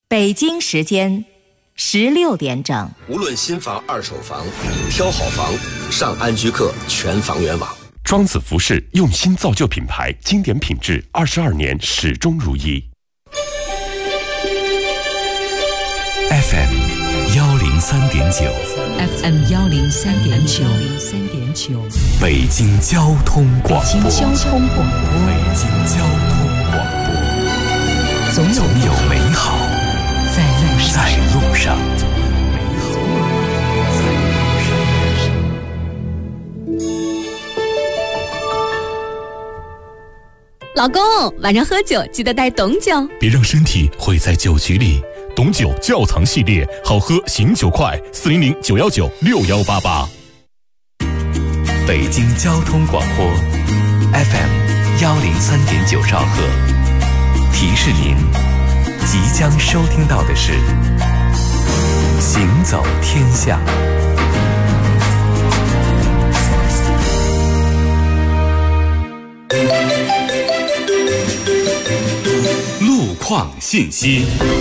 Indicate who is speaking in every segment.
Speaker 1: 北京时间16点整。
Speaker 2: 无论新房、二手房，挑好房，上安居客全房源网。
Speaker 3: 庄子服饰用心造就品牌，经典品质，22年始终如一。
Speaker 4: FM 103.9
Speaker 5: FM 103.9
Speaker 4: 北京交通广播。
Speaker 5: 北京交通广播。
Speaker 4: 北京交通广播。总有美好在路上。
Speaker 6: 老公，晚上喝酒记得带董酒，
Speaker 4: 别让身体毁在酒局里。董酒窖藏系列，好喝醒酒快，400-919-6188。北京交通广播 FM 103.9兆赫，提示您即将收听到的是行走天下。路况信息。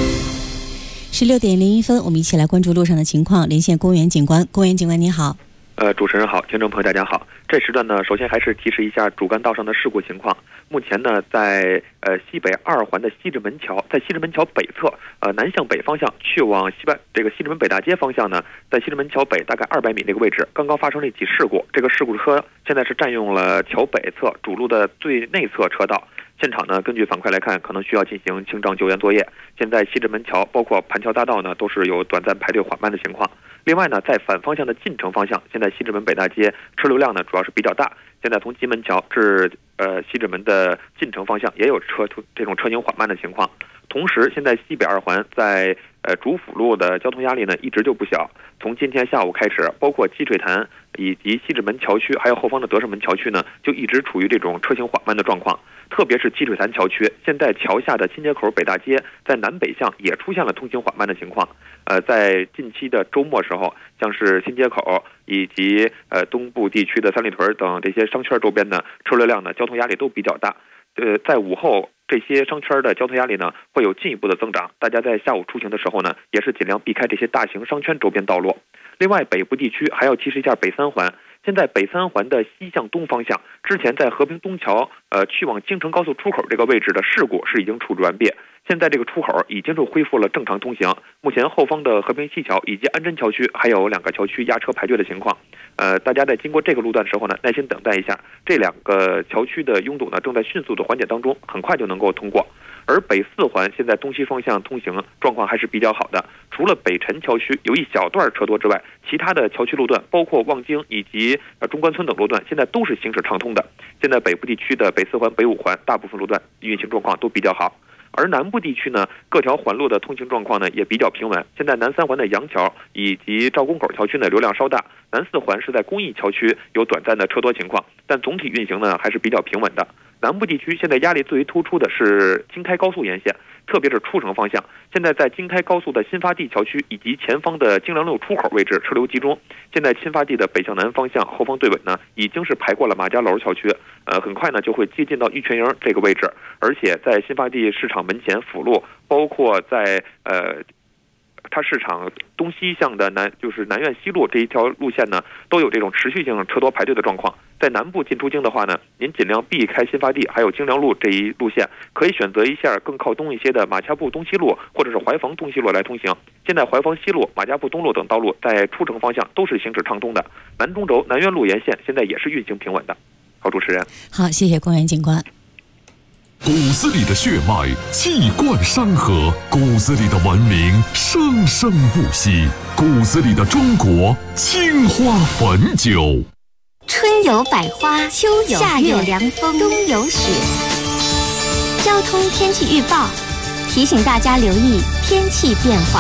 Speaker 7: 16点01分，我们一起来关注路上的情况，连线公园警官。公园警官你好。
Speaker 8: 主持人好，听众朋友大家好。这时段呢，首先还是提示一下主干道上的事故情况。目前呢，在西北2环的西直门桥，在西直门桥北侧，南向北方向去往西直门北大街方向呢，在西直门桥北大概200米那个位置，刚刚发生了一起事故。这个事故车现在是占用了桥北侧主路的最内侧车道。现场呢，根据反馈来看，可能需要进行清障救援作业。现在西直门桥包括盘桥大道呢，都是有短暂排队缓慢的情况。另外呢，在反方向的进城方向，现在西直门北大街车流量呢主要是比较大。现在从吉门桥至西直门的进城方向也有这种车行缓慢的情况。同时，现在西北2环在主辅路的交通压力呢一直就不小。从今天下午开始，包括积水潭以及西直门桥区，还有后方的德胜门桥区呢，就一直处于这种车行缓慢的状况。特别是积水潭桥区，现在桥下的新街口北大街在南北向也出现了通行缓慢的情况。在近期的周末时候，像是新街口以及东部地区的三里屯等这些商圈周边呢，车流量呢交通压力都比较大。在午后这些商圈的交通压力呢会有进一步的增长，大家在下午出行的时候呢，也是尽量避开这些大型商圈周边道路。另外，北部地区还要提示一下北3环。现在北3环的西向东方向，之前在和平东桥去往京承高速出口这个位置的事故是已经处置完毕，现在这个出口已经是恢复了正常通行。目前后方的和平西桥以及安贞桥区还有2个桥区压车排队的情况。大家在经过这个路段的时候呢，耐心等待一下，这2个桥区的拥堵呢正在迅速的缓解当中，很快就能够通过。而北4环现在东西方向通行状况还是比较好的，除了北辰桥区有一小段车多之外，其他的桥区路段，包括望京以及中关村等路段，现在都是行驶畅通的。现在北部地区的北4环、北5环大部分路段运行状况都比较好。而南部地区呢，各条环路的通行状况呢也比较平稳。现在南3环的杨桥以及赵公口桥区呢流量稍大，南4环是在公益桥区有短暂的车多情况，但总体运行呢还是比较平稳的。南部地区现在压力最为突出的是京开高速沿线，特别是出城方向。现在在京开高速的新发地桥区以及前方的京良路出口位置车流集中。现在新发地的北向南方向后方队尾呢，已经是排过了马家楼桥区，很快呢就会接近到玉泉营这个位置。而且在新发地市场门前辅路，包括在它市场东西向的南苑西路这一条路线呢，都有这种持续性车多排队的状况。在南部进出京的话呢，您尽量避开新发地还有京良路这一路线，可以选择一下更靠东一些的马家埠东西路或者是怀房东西路来通行。现在怀房西路、马家埠东路等道路在出城方向都是行驶畅通的。南中轴南苑路沿线现在也是运行平稳的。好，主持人。
Speaker 7: 好，谢谢公园警官。
Speaker 9: 骨子里的血脉气贯山河，骨子里的文明生生不息，骨子里的中国青花汾酒。
Speaker 10: 春有百花，秋有夏有凉风，冬有雪。交通天气预报提醒大家留意天气变化。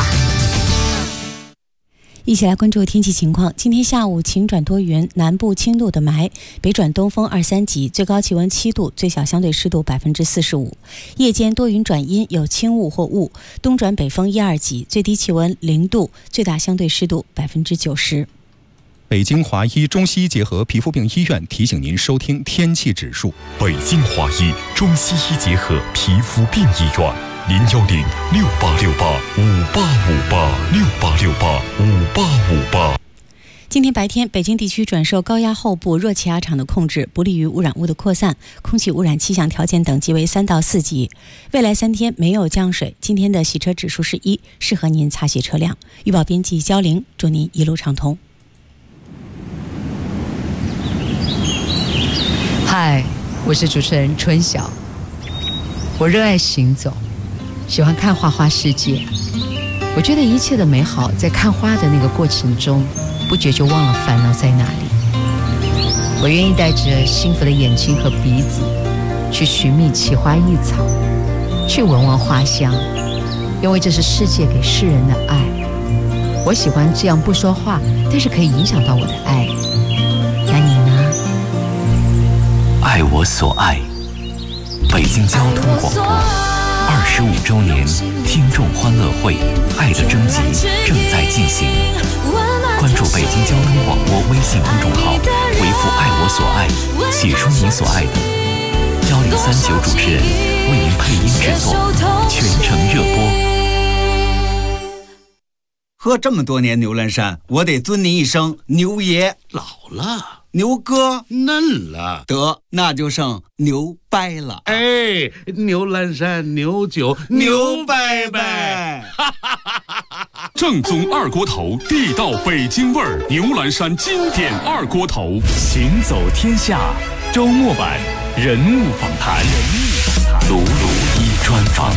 Speaker 7: 一起来关注天气情况。今天下午晴转多云，南部轻度的霾，北转东风2-3级，最高气温7度，最小相对湿度45%。夜间多云转阴，有轻雾或雾，东转北风1-2级，最低气温0度，最大相对湿度90%。
Speaker 11: 北京华医中西医结合皮肤病医院提醒您收听天气指数。
Speaker 9: 北京华医中西医结合皮肤病医院 010-6868-5858，6858-5858。
Speaker 7: 今天白天，北京地区转受高压后部热气压场的控制，不利于污染物的扩散，空气污染气象条件等级为3到4级。未来3天没有降水，今天的洗车指数是1，适合您擦洗车辆。预报编辑焦玲，祝您一路畅通。
Speaker 5: 嗨，我是主持人春晓。我热爱行走，喜欢看花花世界。我觉得一切的美好在看花的那个过程中，不觉就忘了烦恼在哪里。我愿意带着幸福的眼睛和鼻子，去寻觅奇花异草，去闻闻花香，因为这是世界给世人的爱。我喜欢这样不说话，但是可以影响到我的爱。那你呢？
Speaker 4: 爱我所爱，北京交通广播25周年听众欢乐会爱的征集正在进行。关注北京交通广播微信公众号，回复爱我所爱，写出你所爱的，1039主持人为您配音制作，全程热播。
Speaker 12: 喝这么多年牛栏山，我得尊您一声牛爷。
Speaker 13: 老了，
Speaker 12: 牛哥
Speaker 13: 嫩了，
Speaker 12: 得那就剩牛掰了。
Speaker 13: 哎，牛栏山牛酒牛掰掰。
Speaker 3: 正宗二锅头，地道北京味儿，牛栏山经典二锅头。
Speaker 4: 行走天下周末版人物访谈，鲁鲁一专访。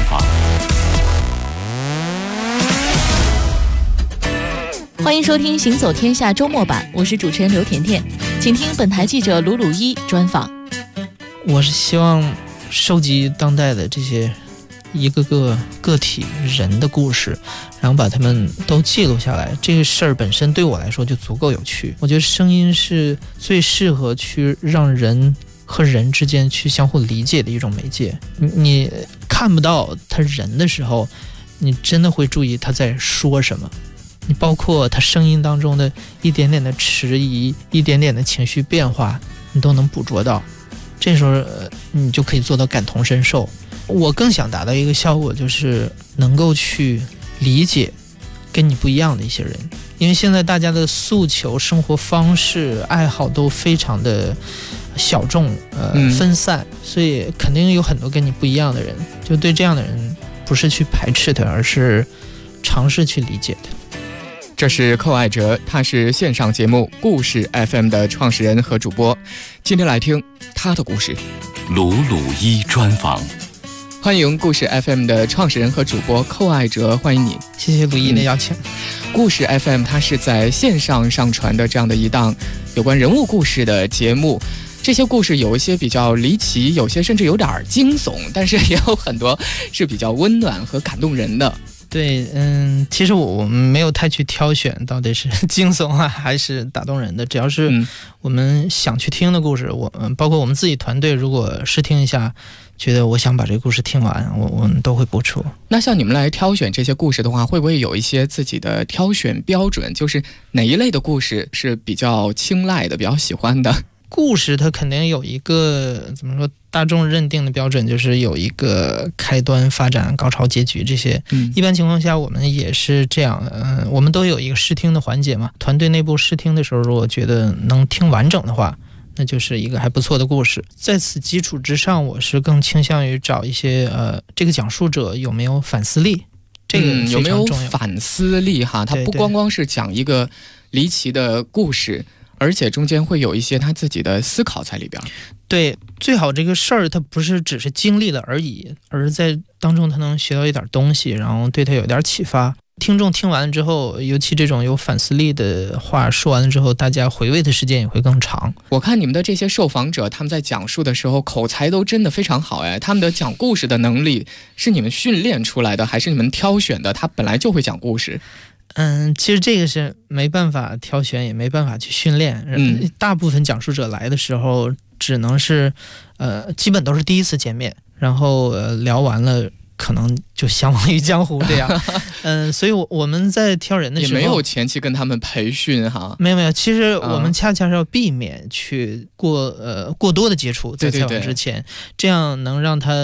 Speaker 14: 欢迎收听《行走天下》周末版，我是主持人刘甜甜，请听本台记者鲁鲁一专访。
Speaker 15: 我是希望收集当代的这些一个个个体人的故事，然后把他们都记录下来。这个事儿本身对我来说就足够有趣。我觉得声音是最适合去让人和人之间去相互理解的一种媒介。你看不到他人的时候，你真的会注意他在说什么。你包括他声音当中的一点点的迟疑，一点点的情绪变化，你都能捕捉到。这时候你就可以做到感同身受。我更想达到一个效果，就是能够去理解跟你不一样的一些人，因为现在大家的诉求、生活方式、爱好都非常的小众、分散，所以肯定有很多跟你不一样的人。就对这样的人，不是去排斥他，而是尝试去理解他。
Speaker 16: 这是寇爱哲，他是线上节目故事 FM 的创始人和主播。今天来听他的故事。
Speaker 4: 鲁鲁一专访。
Speaker 16: 欢迎故事 FM 的创始人和主播寇爱哲，欢迎你。
Speaker 15: 谢谢鲁一的邀请。
Speaker 16: 故事 FM 它是在线上上传的这样的一档有关人物故事的节目。这些故事有一些比较离奇，有些甚至有点惊悚，但是也有很多是比较温暖和感动人的。
Speaker 15: 对，其实我们没有太去挑选到底是惊悚啊还是打动人的，只要是我们想去听的故事，包括我们自己团队如果试听一下，觉得我想把这个故事听完，我们都会播出。
Speaker 16: 那像你们来挑选这些故事的话，会不会有一些自己的挑选标准？就是哪一类的故事是比较青睐的，比较喜欢的？
Speaker 15: 故事它肯定有一个怎么说大众认定的标准，就是有一个开端、发展、高潮、结局这些。一般情况下我们也是这样，我们都有一个试听的环节嘛。团队内部试听的时候，如果觉得能听完整的话，那就是一个还不错的故事。在此基础之上，我是更倾向于找一些这个讲述者有没有反思力，这个
Speaker 16: 有没有反思力哈？他不光光是讲一个离奇的故事，而且中间会有一些他自己的思考在里边。
Speaker 15: 对，最好这个事儿他不是只是经历了而已，而是在当中他能学到一点东西，然后对他有点启发。听众听完了之后，尤其这种有反思力的话说完了之后，大家回味的时间也会更长。
Speaker 16: 我看你们的这些受访者，他们在讲述的时候口才都真的非常好哎，他们的讲故事的能力是你们训练出来的，还是你们挑选的？他本来就会讲故事。
Speaker 15: 其实这个是没办法挑选，也没办法去训练。大部分讲述者来的时候，只能是基本都是第一次见面，然后聊完了可能就相忘于江湖这样。所以我们在挑人的时候
Speaker 16: 也没有前期跟他们培训哈。
Speaker 15: 没有，其实我们恰恰是要避免去过多的接触，在采访之前，这样能让他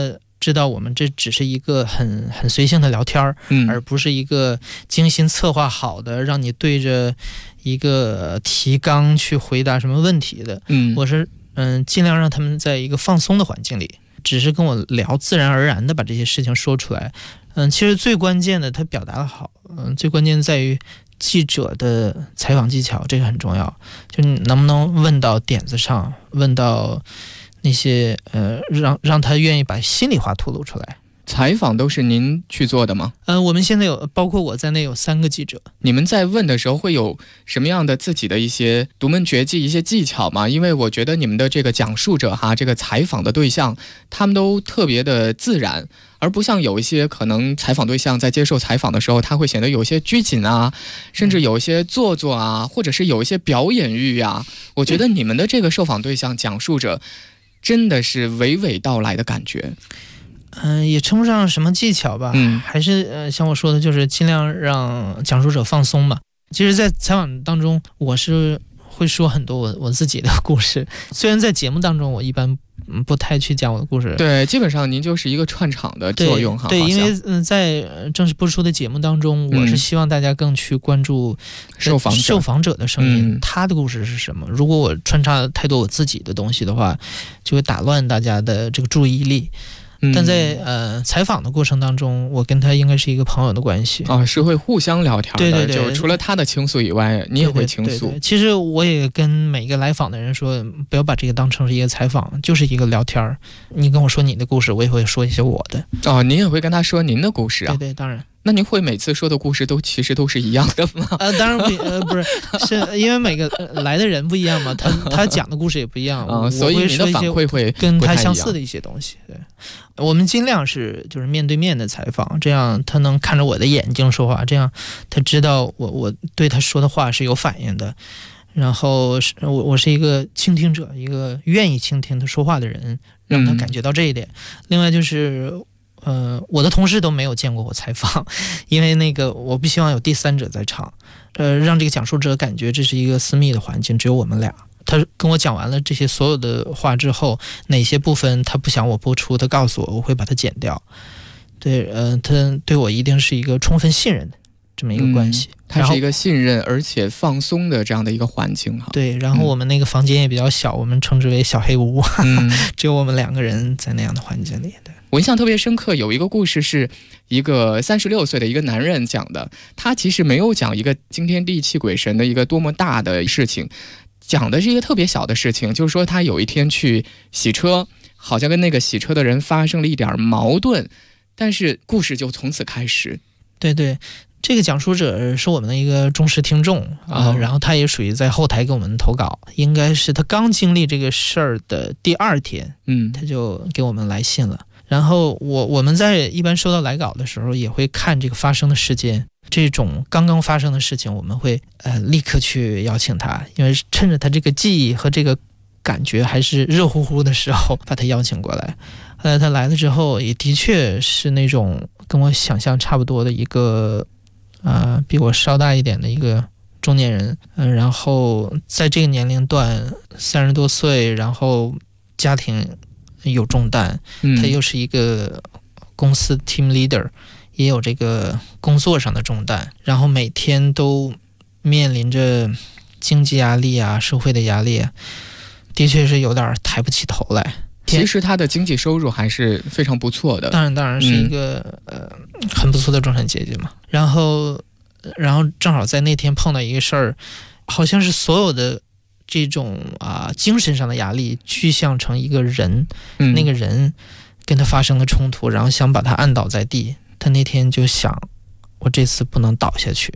Speaker 15: 知道我们这只是一个很随性的聊天，而不是一个精心策划好的让你对着一个提纲去回答什么问题的。我是尽量让他们在一个放松的环境里，只是跟我聊，自然而然的把这些事情说出来。其实最关键的，他表达的好，最关键在于记者的采访技巧，这个很重要，就你能不能问到点子上，问到那些让他愿意把心里话吐露出来。
Speaker 16: 采访都是您去做的吗？
Speaker 15: 我们现在包括我在内有3个记者。
Speaker 16: 你们在问的时候会有什么样的自己的一些独门绝技、一些技巧吗？因为我觉得你们的这个讲述者这个采访的对象，他们都特别的自然，而不像有一些可能采访对象在接受采访的时候，他会显得有一些拘谨啊，甚至有一些做作啊，或者是有一些表演欲啊。我觉得你们的这个受访对象讲述者真的是娓娓道来的感觉。
Speaker 15: 也称不上什么技巧吧，还是像我说的，就是尽量让讲述者放松吧。其实在采访当中，我是会说很多我自己的故事，虽然在节目当中我一般不太去讲我的故事。
Speaker 16: 对，基本上您就是一个串场的作用。
Speaker 15: 对，因为在正式播出的节目当中，我是希望大家更去关注受访者的声音，他的故事是什么。如果我穿插太多我自己的东西的话，就会打乱大家的这个注意力。但在采访的过程当中，我跟他应该是一个朋友的关系
Speaker 16: 是会互相聊天的。
Speaker 15: 对，
Speaker 16: 就除了他的倾诉以外，你也会倾诉。
Speaker 15: 对，其实我也跟每个来访的人说，不要把这个当成是一个采访，就是一个聊天。你跟我说你的故事，我也会说一些我的。
Speaker 16: 您也会跟他说您的故事啊？
Speaker 15: 对，当然。
Speaker 16: 那您会每次说的故事其实都是一样的吗？
Speaker 15: 当然不是，是因为每个来的人不一样嘛，他讲的故事也不一样
Speaker 16: 所以您的反馈会
Speaker 15: 跟他相似的一些东西。对，我们尽量就是面对面的采访，这样他能看着我的眼睛说话，这样他知道我对他说的话是有反应的。然后我是一个倾听者，一个愿意倾听他说话的人，让他感觉到这一点。另外就是我的同事都没有见过我采访，因为我不希望有第三者在场，让这个讲述者感觉这是一个私密的环境，只有我们俩。他跟我讲完了这些所有的话之后，哪些部分他不想我播出，他告诉我，我会把它剪掉。对，他对我一定是一个充分信任的这么一个关系。
Speaker 16: 它是一个信任而且放松的这样的一个环境哈。
Speaker 15: 对，然后我们那个房间也比较小，我们称之为小黑屋，只有我们2个人在那样的环境里。对，
Speaker 16: 我印象特别深刻，有一个故事是一个36岁的一个男人讲的，他其实没有讲一个惊天地泣鬼神的一个多么大的事情，讲的是一个特别小的事情，就是说他有一天去洗车，好像跟那个洗车的人发生了一点矛盾，但是故事就从此开始。
Speaker 15: 对，这个讲述者是我们的一个忠实听众然后他也属于在后台给我们投稿，应该是他刚经历这个事儿的第2天，他就给我们来信了。然后我们在一般收到来稿的时候，也会看这个发生的时间，这种刚刚发生的事情，我们会立刻去邀请他，因为趁着他这个记忆和这个感觉还是热乎乎的时候，把他邀请过来。后来他来了之后，也的确是那种跟我想象差不多的一个比我稍大一点的一个中年人，然后在这个年龄段30多岁，然后家庭有重担，他又是一个公司 team leader， 也有这个工作上的重担，然后每天都面临着经济压力啊，社会的压力，的确是有点抬不起头来。
Speaker 16: 其实他的经济收入还是非常不错的，
Speaker 15: 当然是一个很不错的中产阶级嘛。然后正好在那天碰到一个事儿，好像是所有的这种精神上的压力具象成一个人，那个人跟他发生了冲突，然后想把他按倒在地。他那天就想，我这次不能倒下去。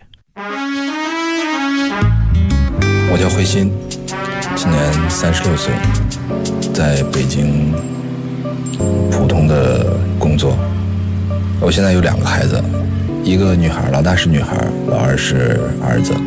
Speaker 17: 我叫慧鑫，今年36岁，在北京普通的工作。我现在有2个孩子，一个女孩，老大是女孩，老二是儿子。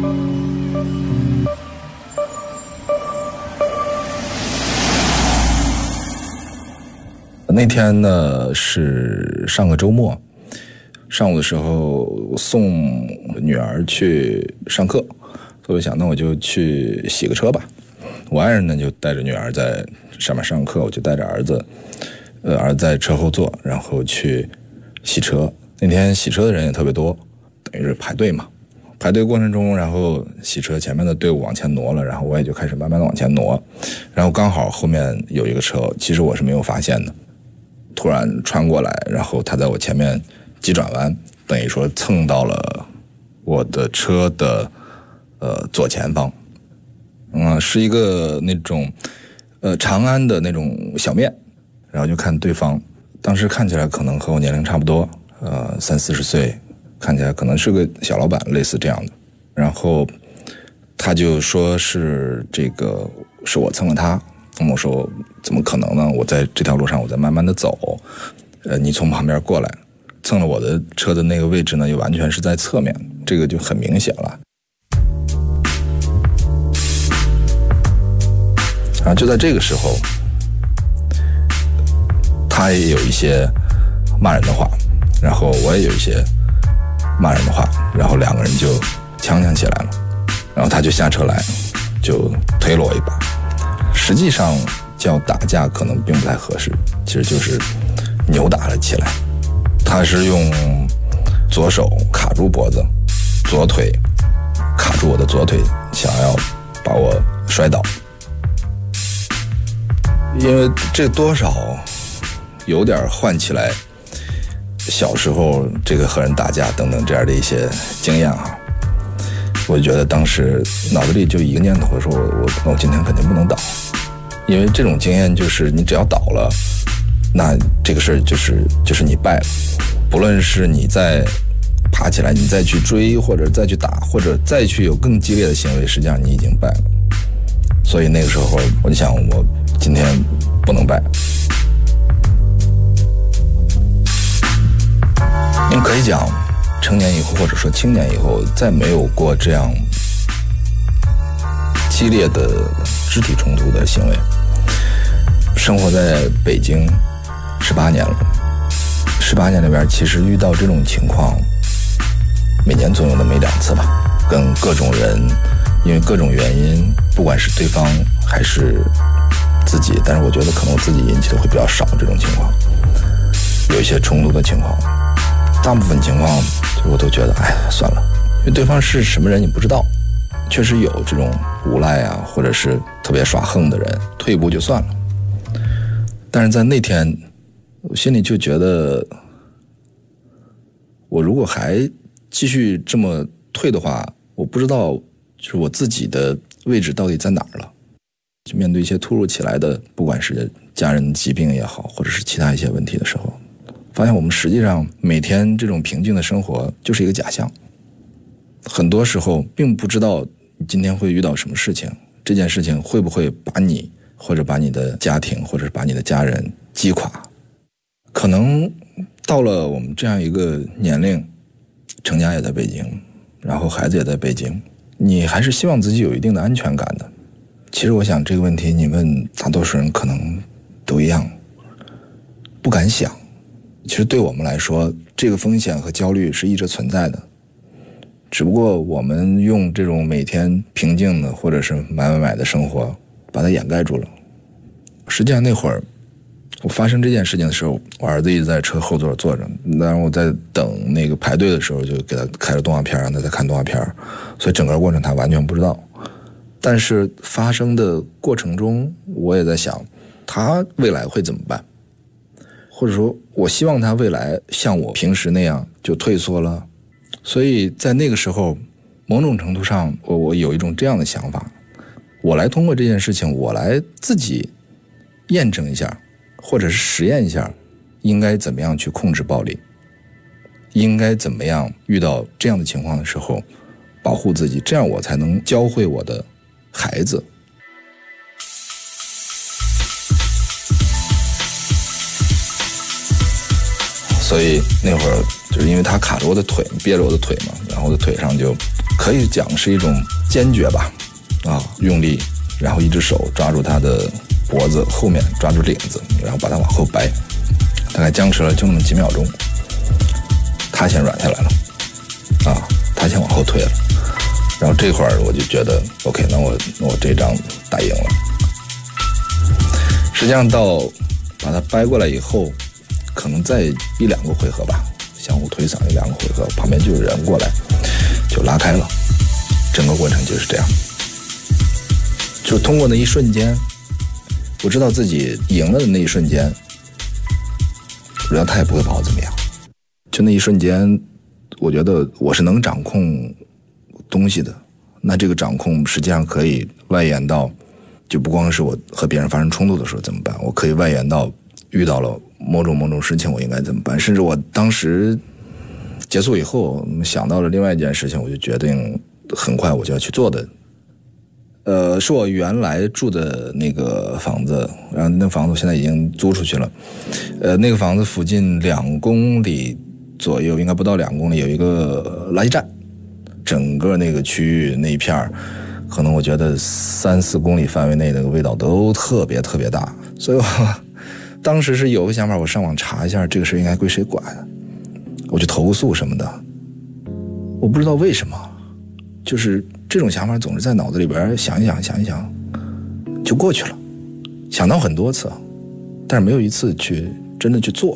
Speaker 17: 那天呢是上个周末，上午的时候送女儿去上课，所以我想那我就去洗个车吧。我爱人呢就带着女儿在上面上课，我就带着儿子而在车后座，然后去洗车。那天洗车的人也特别多，等于是排队嘛。排队过程中，然后洗车前面的队伍往前挪了，然后我也就开始慢慢的往前挪，然后刚好后面有一个车，其实我是没有发现的，突然穿过来，然后他在我前面急转弯，等于说蹭到了我的车的左前方，是一个那种长安的那种小面，然后就看对方，当时看起来可能和我年龄差不多，30-40岁，看起来可能是个小老板，类似这样的。然后他就说是这个是我蹭了他，我说怎么可能呢？我在这条路上我在慢慢的走，你从旁边过来蹭了我的车的那个位置呢，又完全是在侧面，这个就很明显了。然后就在这个时候，他也有一些骂人的话，然后我也有一些骂人的话，然后两个人就呛起来了，然后他就下车来，就推了我一把。实际上叫打架可能并不太合适，其实就是扭打了起来。他是用左手卡住脖子，左腿卡住我的左腿，想要把我摔倒。因为这多少有点唤起来小时候这个和人打架等等这样的一些经验啊，我觉得当时脑子里就一个念头，说我今天肯定不能倒，因为这种经验就是你只要倒了，那这个事儿就是你败了，不论是你再爬起来，你再去追，或者再去打，或者再去有更激烈的行为，实际上你已经败了。所以那个时候我就想，我今天不能败。因为可以讲，成年以后或者说青年以后，再没有过这样激烈的肢体冲突的行为。生活在北京18年了，18年里边其实遇到这种情况，每年总有那么1-2次吧，跟各种人因为各种原因，不管是对方还是自己，但是我觉得可能我自己引起的会比较少这种情况，有一些冲突的情况。大部分情况我都觉得算了，因为对方是什么人你不知道，确实有这种无赖啊，或者是特别耍横的人，退一步就算了。但是在那天我心里就觉得，我如果还继续这么退的话，我不知道就是我自己的位置到底在哪儿了。就面对一些突如其来的，不管是家人疾病也好，或者是其他一些问题的时候，发现我们实际上每天这种平静的生活就是一个假象。很多时候并不知道你今天会遇到什么事情，这件事情会不会把你或者把你的家庭或者是把你的家人击垮。可能到了我们这样一个年龄，成家也在北京，然后孩子也在北京，你还是希望自己有一定的安全感的。其实我想这个问题你问大多数人可能都一样，不敢想。其实对我们来说，这个风险和焦虑是一直存在的，只不过我们用这种每天平静的或者是买的生活把它掩盖住了。实际上那会儿我发生这件事情的时候，我儿子一直在车后座坐着，然后我在等那个排队的时候就给他开了动画片，让他在看动画片，所以整个过程他完全不知道。但是发生的过程中，我也在想他未来会怎么办，或者说我希望他未来像我平时那样就退缩了。所以在那个时候某种程度上我有一种这样的想法，我来通过这件事情，我来自己验证一下或者是实验一下应该怎么样去控制暴力，应该怎么样遇到这样的情况的时候保护自己，这样我才能教会我的孩子。所以那会儿就是因为他卡着我的腿，憋着我的腿嘛，然后我的腿上就可以讲是一种坚决吧，用力，然后一只手抓住他的脖子后面，抓住领子，然后把他往后掰，大概僵持了就那么几秒钟，他先软下来了，他先往后退了，然后这会儿我就觉得 OK， 那我这仗打赢了。实际上到把它掰过来以后，可能再1-2个回合吧，相互推搡1-2个回合，旁边就有人过来就拉开了，整个过程就是这样。就通过那一瞬间，我知道自己赢了的那一瞬间，我知道他也不会把我怎么样。就那一瞬间，我觉得我是能掌控东西的。那这个掌控实际上可以外延到，就不光是我和别人发生冲突的时候怎么办，我可以外延到遇到了某种事情我应该怎么办。甚至我当时结束以后想到了另外一件事情，我就决定很快我就要去做的。是我原来住的那个房子，然后那房子我现在已经租出去了。那个房子附近2公里左右，应该不到2公里，有一个垃圾站。整个那个区域那一片，可能我觉得3-4公里范围内那个味道都特别特别大。所以我当时是有个想法，我上网查一下这个事应该归谁管，我去投诉什么的。我不知道为什么，就是这种想法总是在脑子里边想一想就过去了，想到很多次，但是没有一次真的去做。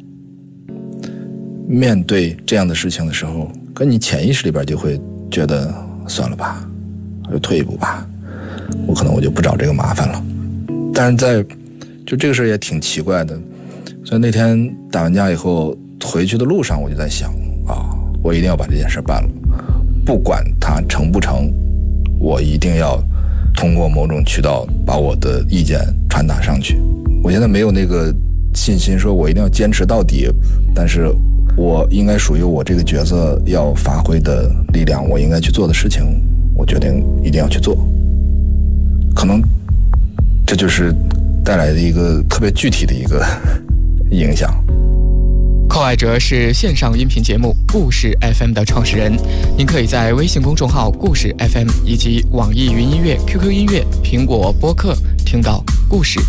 Speaker 17: 面对这样的事情的时候，跟你潜意识里边就会觉得算了吧，就退一步吧，我就不找这个麻烦了。但是就这个事也挺奇怪的，所以那天打完架以后回去的路上，我就在想我一定要把这件事办了，不管它成不成，我一定要通过某种渠道把我的意见传达上去。我现在没有那个信心说我一定要坚持到底，但是我应该属于我这个角色要发挥的力量，我应该去做的事情，我决定一定要去做。可能这就是带来的一个特别具体的一个影响。
Speaker 16: 寇爱哲是线上音频节目故事 FM 的创始人，您可以在微信公众号故事 FM 以及网易云音乐、QQ 音乐、苹果播客听到故事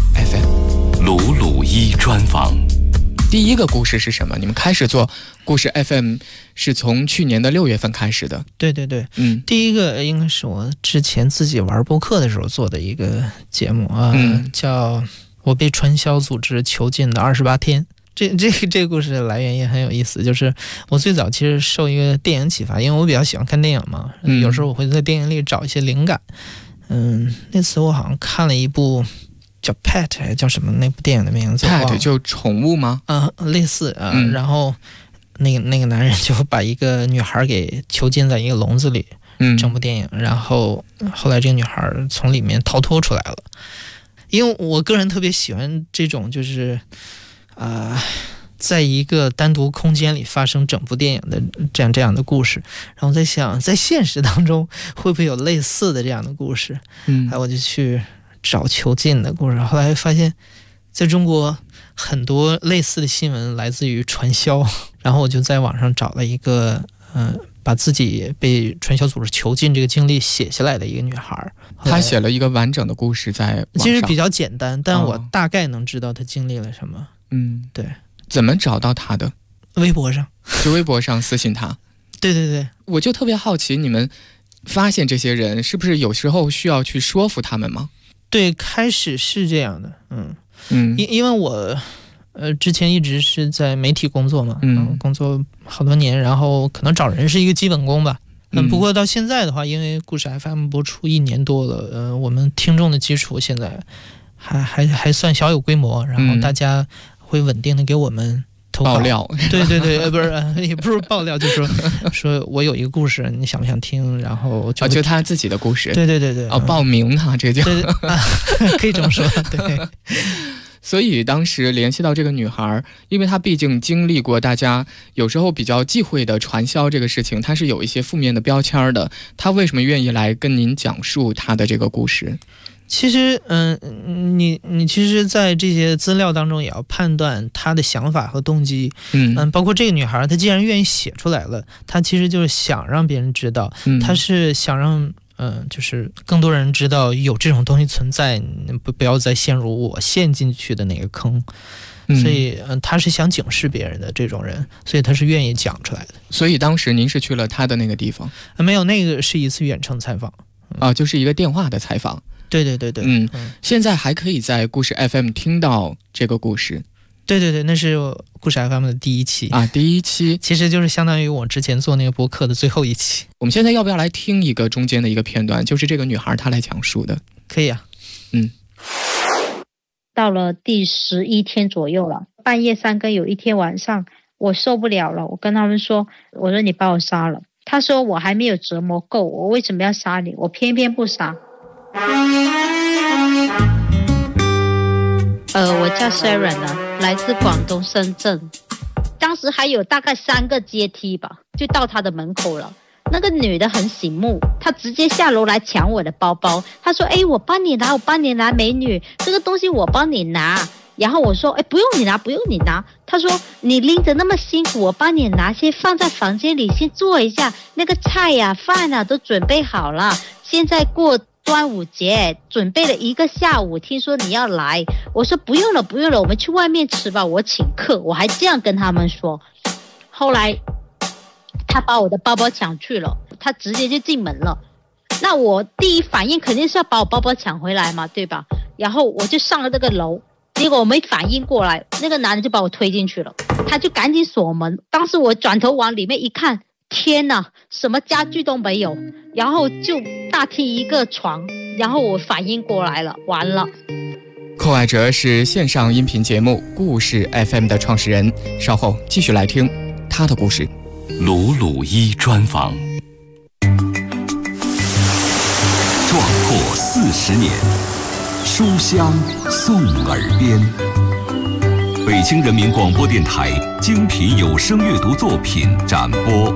Speaker 16: FM。
Speaker 4: 鲁鲁一专访。
Speaker 16: 第一个故事是什么？你们开始做故事 FM 是从去年的6月份开始的。
Speaker 15: 对，第一个应该是我之前自己玩播客的时候做的一个节目啊，叫我被传销组织囚禁的28天。这个故事的来源也很有意思，就是我最早其实受一个电影启发，因为我比较喜欢看电影嘛，有时候我会在电影里找一些灵感。那次我好像看了一部叫 Pet 叫什么那部电影的名字
Speaker 16: Pet 就宠物吗？
Speaker 15: 类似然后那个男人就把一个女孩给囚禁在一个笼子里，整部电影，然后后来这个女孩从里面逃脱出来了。因为我个人特别喜欢这种就是在一个单独空间里发生整部电影的这样的故事，然后在想在现实当中会不会有类似的这样的故事，我就去找囚禁的故事，后来发现在中国很多类似的新闻来自于传销，然后我就在网上找了一个把自己被传销组织囚禁这个经历写下来的一个女孩，
Speaker 16: 她写了一个完整的故事在网上。
Speaker 15: 其实比较简单，但我大概能知道她经历了什么。对。
Speaker 16: 怎么找到她的？
Speaker 15: 微博上，
Speaker 16: 就微博上私信她。
Speaker 15: 对，我
Speaker 16: 就特别好奇，你们发现这些人是不是有时候需要去说服他们吗？
Speaker 15: 对，开始是这样的，因为我之前一直是在媒体工作嘛，工作好多年，然后可能找人是一个基本功吧。不过到现在的话，因为故事 FM 播出1年多了，我们听众的基础现在还算小有规模，然后大家会稳定的给我们投稿
Speaker 16: 爆料。
Speaker 15: 对，不是也不是爆料，就是说我有一个故事，你想不想听？然后
Speaker 16: 就他自己的故事。
Speaker 15: 对，
Speaker 16: 报名哈，这就
Speaker 15: 可以这么说。对。
Speaker 16: 所以当时联系到这个女孩，因为她毕竟经历过大家有时候比较忌讳的传销这个事情，她是有一些负面的标签的。她为什么愿意来跟您讲述她的这个故事？
Speaker 15: 其实你其实在这些资料当中也要判断她的想法和动机。包括这个女孩她既然愿意写出来了，她其实就是想让别人知道，她是想让就是更多人知道有这种东西存在，不要再陷入我陷进去的那个坑。所以他是想警示别人的这种人，所以他是愿意讲出来的。
Speaker 16: 所以当时您是去了他的那个地方？
Speaker 15: 没有，那个是一次远程采访。
Speaker 16: 就是一个电话的采访。
Speaker 15: 对对对对，
Speaker 16: 现在还可以在故事 FM 听到这个故事。
Speaker 15: 对对对，那是故事 FM 的第一期
Speaker 16: 啊，第一期
Speaker 15: 其实就是相当于我之前做那个播客的最后一期。
Speaker 16: 我们现在要不要来听一个中间的一个片段，就是这个女孩她来讲述的？
Speaker 15: 可以啊。
Speaker 18: 到了第11天左右了，半夜3更，有一天晚上我受不了了，我跟他们说，我说你把我杀了。他说我还没有折磨够，我为什么要杀你？我偏偏不杀。我叫 Sharon 啊，来自广东深圳。当时还有大概3个阶梯吧，就到他的门口了。那个女的很醒目，她直接下楼来抢我的包包。她说：“我帮你拿，美女，这个东西我帮你拿。”然后我说：“不用你拿。”她说：“你拎着那么辛苦，我帮你拿，先放在房间里，先坐一下。那个菜呀、饭啊都准备好了。现在过端午节，准备了1个下午，听说你要来。”我说：“不用了，我们去外面吃吧，我请客。”我还这样跟他们说。后来他把我的包包抢去了，他直接就进门了。那我第一反应肯定是要把我包包抢回来嘛，对吧？然后我就上了这个楼，结果我没反应过来，那个男的就把我推进去了，他就赶紧锁门。当时我转头往里面一看，天哪，什么家具都没有，然后就大厅一个床，然后我反应过来了，完了。
Speaker 16: 寇爱哲是线上音频节目故事 FM 的创始人，稍后继续来听他的故事。
Speaker 4: 鲁鲁一专访，
Speaker 9: 壮阔40年，书香送耳边。北京人民广播电台精品有声阅读作品展播。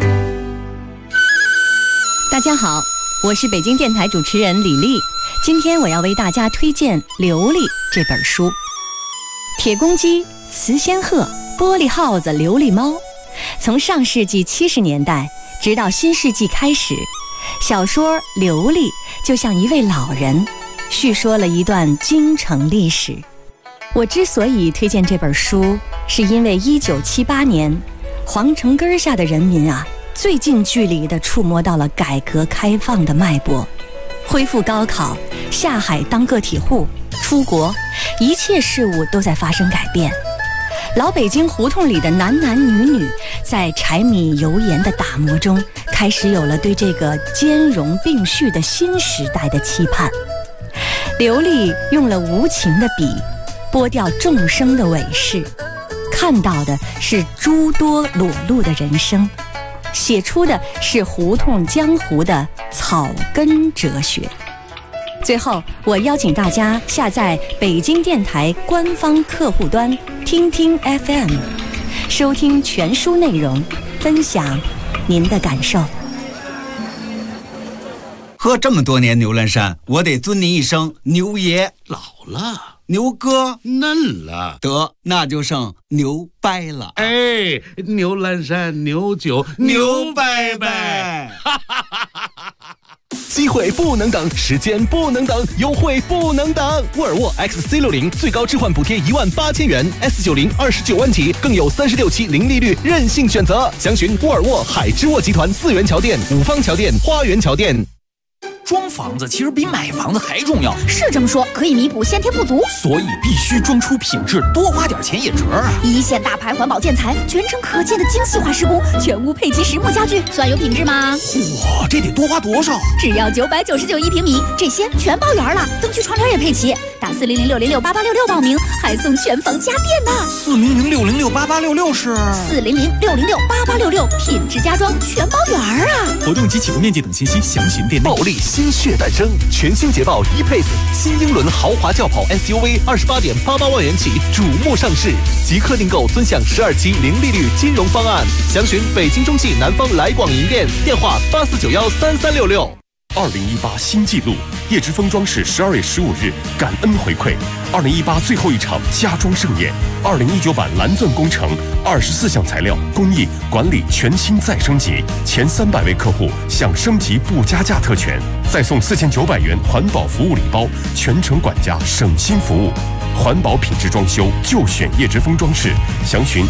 Speaker 19: 大家好，我是北京电台主持人李丽，今天我要为大家推荐《琉璃》这本书。铁公鸡、雌仙鹤、玻璃耗子、琉璃猫，从上世纪70年代直到新世纪开始，小说《琉璃》就像一位老人，叙说了一段京城历史。我之所以推荐这本书，是因为1978年，皇城根下的人民啊，最近距离地触摸到了改革开放的脉搏，恢复高考，下海当个体户，出国，一切事物都在发生改变。老北京胡同里的男男女女，在柴米油盐的打磨中，开始有了对这个兼容并蓄的新时代的期盼。琉璃用了无情的笔，剥掉众生的伪饰，看到的是诸多裸露的人生，写出的是胡同江湖的草根哲学。最后，我邀请大家下载北京电台官方客户端听听 FM， 收听全书内容，分享您的感受。
Speaker 12: 喝这么多年牛栏山，我得尊您一声牛爷。
Speaker 13: 老了，
Speaker 12: 牛哥
Speaker 13: 嫩了，
Speaker 12: 得那就剩牛掰了。
Speaker 13: 牛栏山牛酒牛掰掰。
Speaker 20: 机会不能等，时间不能等，优惠不能等。沃尔沃 XC60 最高置换补贴18000元 ，S90 29万起，更有36期零利率任性选择。详询沃尔沃海之沃集团4元桥店、五方桥店、花园桥店。
Speaker 21: 装房子其实比买房子还重要，
Speaker 22: 是这么说，可以弥补先天不足，
Speaker 21: 所以必须装出品质，多花点钱也值啊！
Speaker 22: 一线大牌环保建材，全程可见的精细化施工，全屋配齐实木家具，算有品质吗？
Speaker 21: 哇，这得多花多少？
Speaker 22: 只要999一平米，这些全包圆了，灯具窗帘也配齐。打400-606-8866报名，还送全房家电呢。
Speaker 21: 400-606-8866是
Speaker 22: 400-606-8866，品质家装全包圆啊！
Speaker 21: 活动及启动面积等信息详询店内。
Speaker 20: 暴力新血诞生，全新捷豹E-Pace 新英伦豪华轿跑 SUV 28.88万元起，瞩目上市，即刻订购尊享12期零利率金融方案。详询北京中汽南方来广营店，电话84913366。
Speaker 3: 2018新纪录，叶之峰装饰12月15日感恩回馈2018最后一场家装盛宴，2019版蓝钻工程24项材料工艺管理全新再升级，前300位客户享升级不加价特权，再送4900元环保服务礼包，全程管家省心服务，环保品质装修就选叶之峰装饰，详询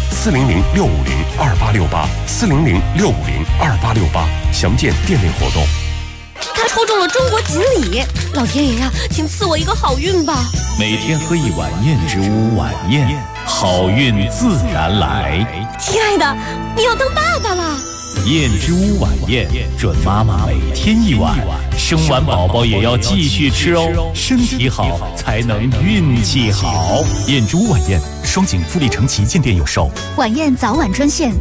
Speaker 3: 400-650-2868 400-650-2868，详见店内活动。
Speaker 22: 他抽中了中国锦鲤。老天爷呀，请赐我一个好运吧！
Speaker 1: 每天喝一碗燕之屋晚宴，好运自然来。
Speaker 22: 亲爱的，你要当爸爸了。
Speaker 1: 燕之屋晚宴，准妈妈每天一碗，生完宝宝也要继续吃哦，身体好才能运气好。燕之屋晚宴，双井富力城旗舰店有售。
Speaker 22: 晚宴早晚专线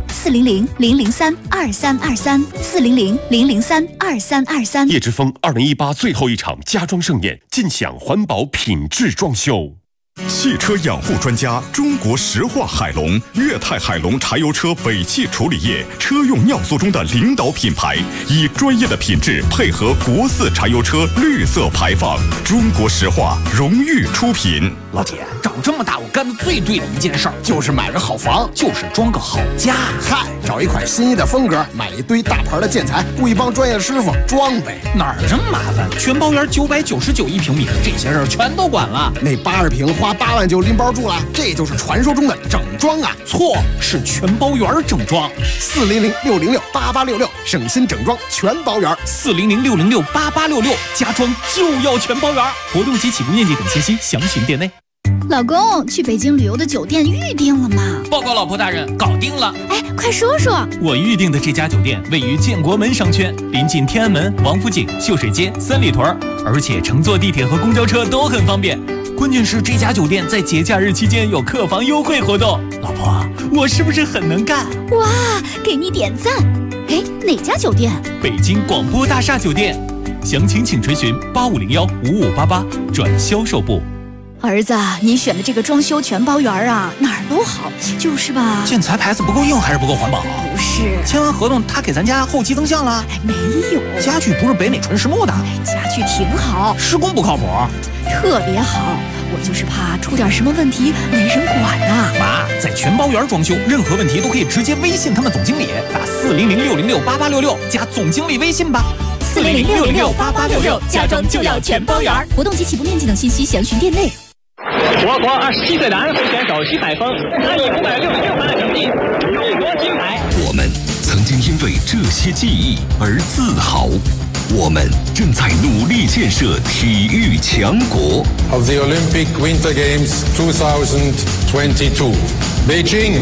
Speaker 22: 400-003-2323，400-003-2323。
Speaker 3: 叶之峰2018最后一场家装盛宴，尽享环保品质装修。
Speaker 2: 汽车养护专家中国石化海龙、粤泰海龙柴油车尾气处理液车用尿素中的领导品牌，以专业的品质配合国4柴油车绿色排放，中国石化荣誉出品。
Speaker 21: 老铁，长这么大我干的最对的一件事儿就是买个好房，就是装个好家。
Speaker 23: 嗨，找一款心仪的风格，买一堆大牌的建材，雇一帮专业师傅装呗。
Speaker 21: 哪儿这么麻烦？全包圆999一平米，这些事儿全都管了。
Speaker 23: 那80平花8万就拎包住了，这就是传说中的整装啊！
Speaker 21: 错，是全包圆整装。
Speaker 23: 400-606-8866，省心整装全包圆。
Speaker 21: 400-606-8866，家装就要全包圆。活动及起步面积等信息详询店内。
Speaker 22: 老公，去北京旅游的酒店预定了吗？
Speaker 21: 报告老婆大人，搞定了。
Speaker 22: 哎，快说说。
Speaker 21: 我预定的这家酒店位于建国门商圈，临近天安门、王府井、秀水街、三里屯，而且乘坐地铁和公交车都很方便。关键是这家酒店在节假日期间有客房优惠活动。老婆，我是不是很能干？
Speaker 22: 哇，给你点赞。哎，哪家酒店？
Speaker 21: 北京广播大厦酒店。详情请垂询8501-5588转销售部。
Speaker 22: 儿子，你选的这个装修全包圆啊，哪儿都好，就是吧？
Speaker 21: 建材牌子不够硬还是不够环保？
Speaker 22: 不是，
Speaker 21: 签完合同他给咱家后期增项了？
Speaker 22: 没有，
Speaker 21: 家具不是北美纯实木的。
Speaker 22: 家具挺好，
Speaker 21: 施工不靠谱，
Speaker 22: 特别好。我就是怕出点什么问题没人管呐。
Speaker 21: 妈，在全包圆装修，任何问题都可以直接微信他们总经理，打400-606-8866加总经理微信吧。
Speaker 22: 400-606-8866，家装就要全包圆。活动及起步面积等信息详询店内。
Speaker 24: 我国27岁的安徽选手徐海峰，他以566分的成绩荣夺金牌。
Speaker 9: 我们曾经因为这些记忆而自豪，我们正在努力建设体育强国。
Speaker 25: Of the Olympic Winter Games 2022, Beijing。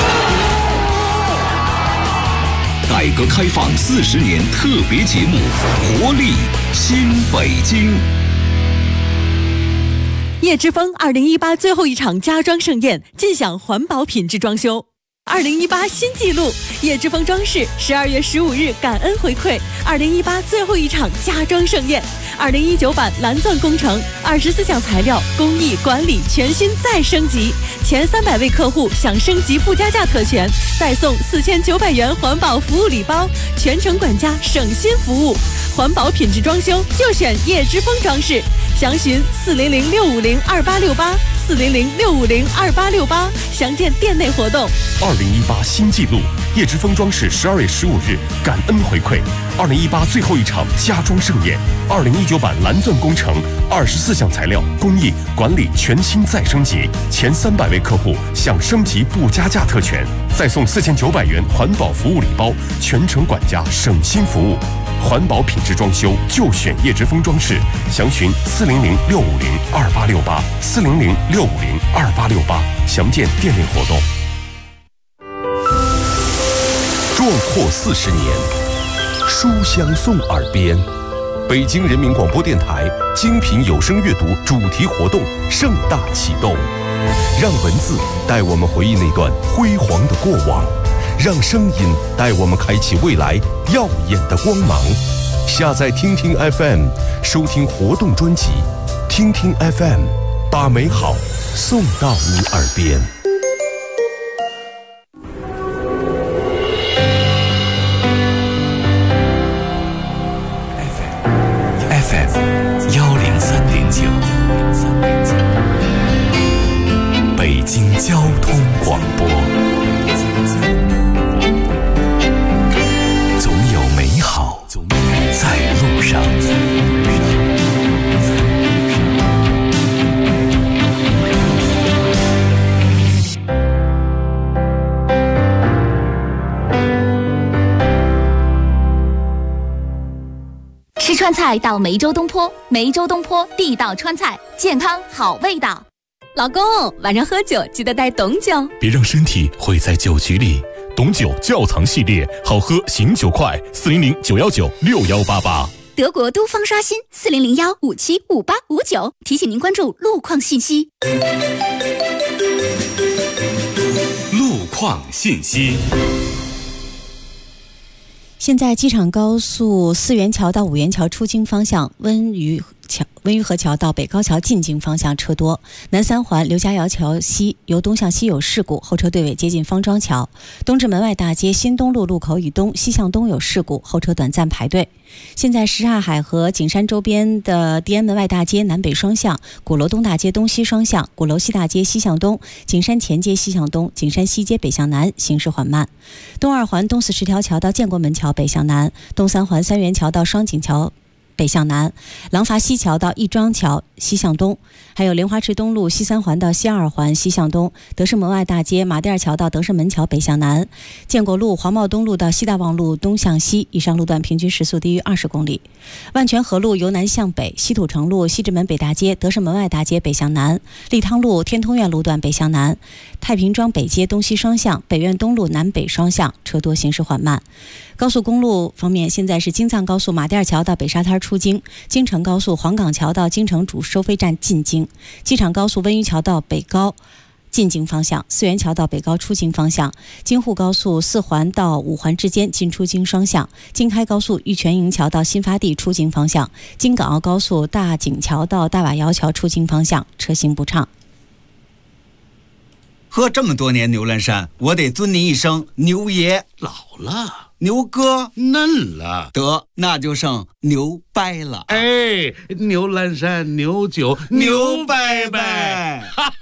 Speaker 9: 改革开放40年特别节目，活力新北京。
Speaker 26: 叶之峰2018最后一场家装盛宴，尽享环保品质装修。2018新纪录，叶之峰装饰12月15日感恩回馈2018最后一场家装盛宴，2019版蓝钻工程，24项材料工艺管理全新再升级，前300位客户享升级不加价特权，再送4900元环保服务礼包，全程管家省心服务，环保品质装修就选叶之峰装饰，详询400-650-2868，400-650-2868，详见店内活动。
Speaker 3: 2018新纪录，叶之峰装饰12月15日感恩回馈2018最后一场家装盛宴，2019版蓝钻工程，24项材料工艺管理全新再升级，前300位客户享升级不加价特权，再送4900元环保服务礼包，全程管家省心服务。环保品质装修就选叶之峰装饰，详询400-650-2868，400-650-2868，详见店内活动。
Speaker 2: 壮阔40年，书香送耳边。北京人民广播电台精品有声阅读主题活动盛大启动，让文字带我们回忆那段辉煌的过往，让声音带我们开启未来耀眼的光芒。下载听听 FM， 收听活动专辑，听听 FM， 把美好送到你耳边。
Speaker 4: FM 103.9，北京交通广播。总有美好在路上。
Speaker 22: 川菜到梅州东坡，梅州东坡地道川菜，健康好味道。
Speaker 26: 老公，晚上喝酒记得带董酒，
Speaker 1: 别让身体毁在酒局里。董酒窖藏系列，好喝醒酒快，400-919-6188。
Speaker 22: 德国都方刷新400-1575859，提醒您关注路况信息。
Speaker 4: 路况信息。
Speaker 5: 现在机场高速4元桥到5元桥出京方向，温榆河桥到北高桥进京方向车多。南三环刘家窑桥西由东向西有事故，后车队尾接近方庄桥。东直门外大街新东路路口以东西向东有事故，后车短暂排队。现在什刹海和景山周边的地安门外大街南北双向、鼓楼东大街东西双向、鼓楼西大街西向东、景山前街西向东、景山西街北向南行驶缓慢。东二环东四十条桥到建国门桥北向南，东三环3元桥到双井桥北向南，廊坊西桥到亦庄桥西向东，还有莲花池东路西3环到西2环西向东，德胜门外大街马甸二桥到德胜门桥北向南，建国路黄茂东路到西大望路东向西，以上路段平均时速低于20公里。万泉河路由南向北，西土城路西直门北大街德胜门外大街北向南，立汤路天通苑路段北向南，太平庄北街东西双向，北苑东路南北双向车多行驶缓慢。高速公路方面，现在是京藏高速马甸二桥到北沙滩出京，京承高速黄岗桥到京承主收费站进京，机场高速温榆桥到北高进京方向，4元桥到北高出京方向，京沪高速4环到5环之间进出京双向，京开高速玉泉营桥到新发地出京方向，京港澳高速大井桥到大瓦窑桥出京方向车行不畅。
Speaker 12: 喝这么多年牛栏山，我得尊您一声牛爷。
Speaker 13: 老了，
Speaker 12: 牛哥
Speaker 13: 嫩了，
Speaker 12: 得那就剩牛掰了。
Speaker 13: 哎，牛栏山牛酒牛掰掰。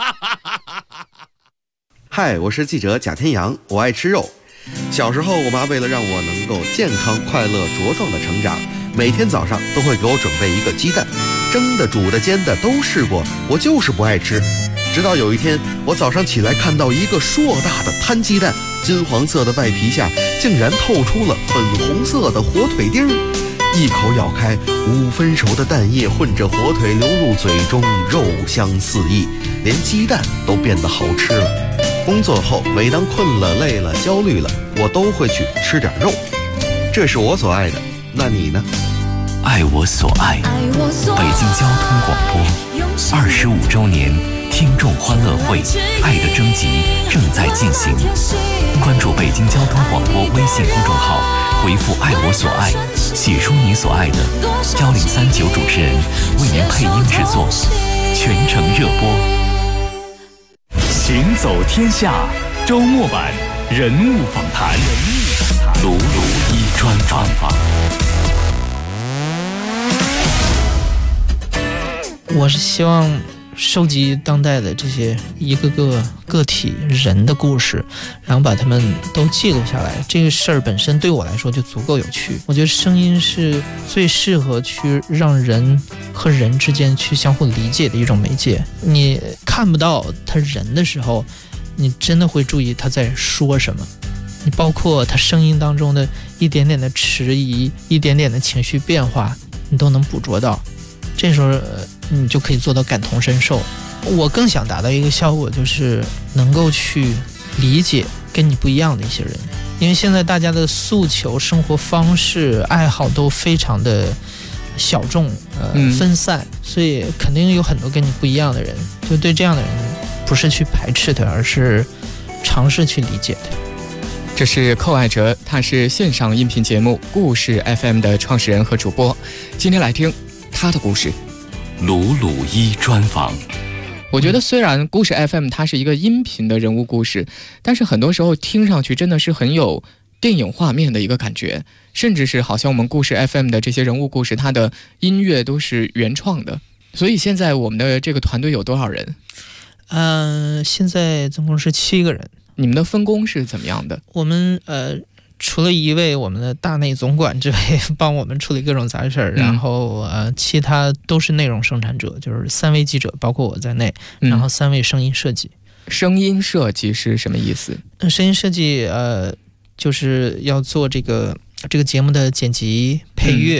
Speaker 6: 嗨，我是记者贾天阳，我爱吃肉。小时候，我妈为了让我能够健康、快乐、茁壮的成长，每天早上都会给我准备一个鸡蛋，蒸的、煮的、煎的都试过，我就是不爱吃。直到有一天，我早上起来看到一个硕大的摊鸡蛋，金黄色的外皮下竟然透出了粉红色的火腿丁儿，一口咬开，5分熟的蛋液混着火腿流入嘴中，肉香四溢，连鸡蛋都变得好吃了。工作后，每当困了、累了、焦虑了，我都会去吃点肉。这是我所爱的，那你呢？
Speaker 4: 爱我所爱，北京交通广播25周年听众欢乐会爱的征集正在进行，关注北京交通广播微信公众号，回复爱我所爱，写出你所爱的，1039主持人为您配音制作，全程热播。
Speaker 21: 行走天下周末版人物访谈，
Speaker 4: 鲁鲁一专访。
Speaker 15: 我是希望收集当代的这些一个个个体人的故事，然后把他们都记录下来。这个事儿本身对我来说就足够有趣。我觉得声音是最适合去让人和人之间去相互理解的一种媒介。你看不到他人的时候，你真的会注意他在说什么。你包括他声音当中的一点点的迟疑，一点点的情绪变化，你都能捕捉到。这时候你就可以做到感同身受。我更想达到一个效果，就是能够去理解跟你不一样的一些人，因为现在大家的诉求、生活方式、爱好都非常的小众、分散，所以肯定有很多跟你不一样的人。就对这样的人，不是去排斥他，而是尝试去理解他。
Speaker 16: 这是寇爱哲，他是线上音频节目故事 FM 的创始人和主播。今天来听他的故事。
Speaker 4: 鲁鲁一专访。
Speaker 16: 我觉得虽然故事 FM 它是一个音频的人物故事，但是很多时候听上去真的是很有电影画面的一个感觉，甚至是好像我们故事 FM 的这些人物故事，它的音乐都是原创的。所以现在我们的这个团队有多少人？
Speaker 15: 现在总共是7个人。
Speaker 16: 你们的分工是怎么样的？
Speaker 15: 我们除了一位我们的大内总管之外帮我们处理各种杂事，然后其他都是内容生产者，就是3位记者包括我在内，然后3位声音设计。
Speaker 16: 声音设计是什么意思？
Speaker 15: 声音设计就是要做这个节目的剪辑、配乐，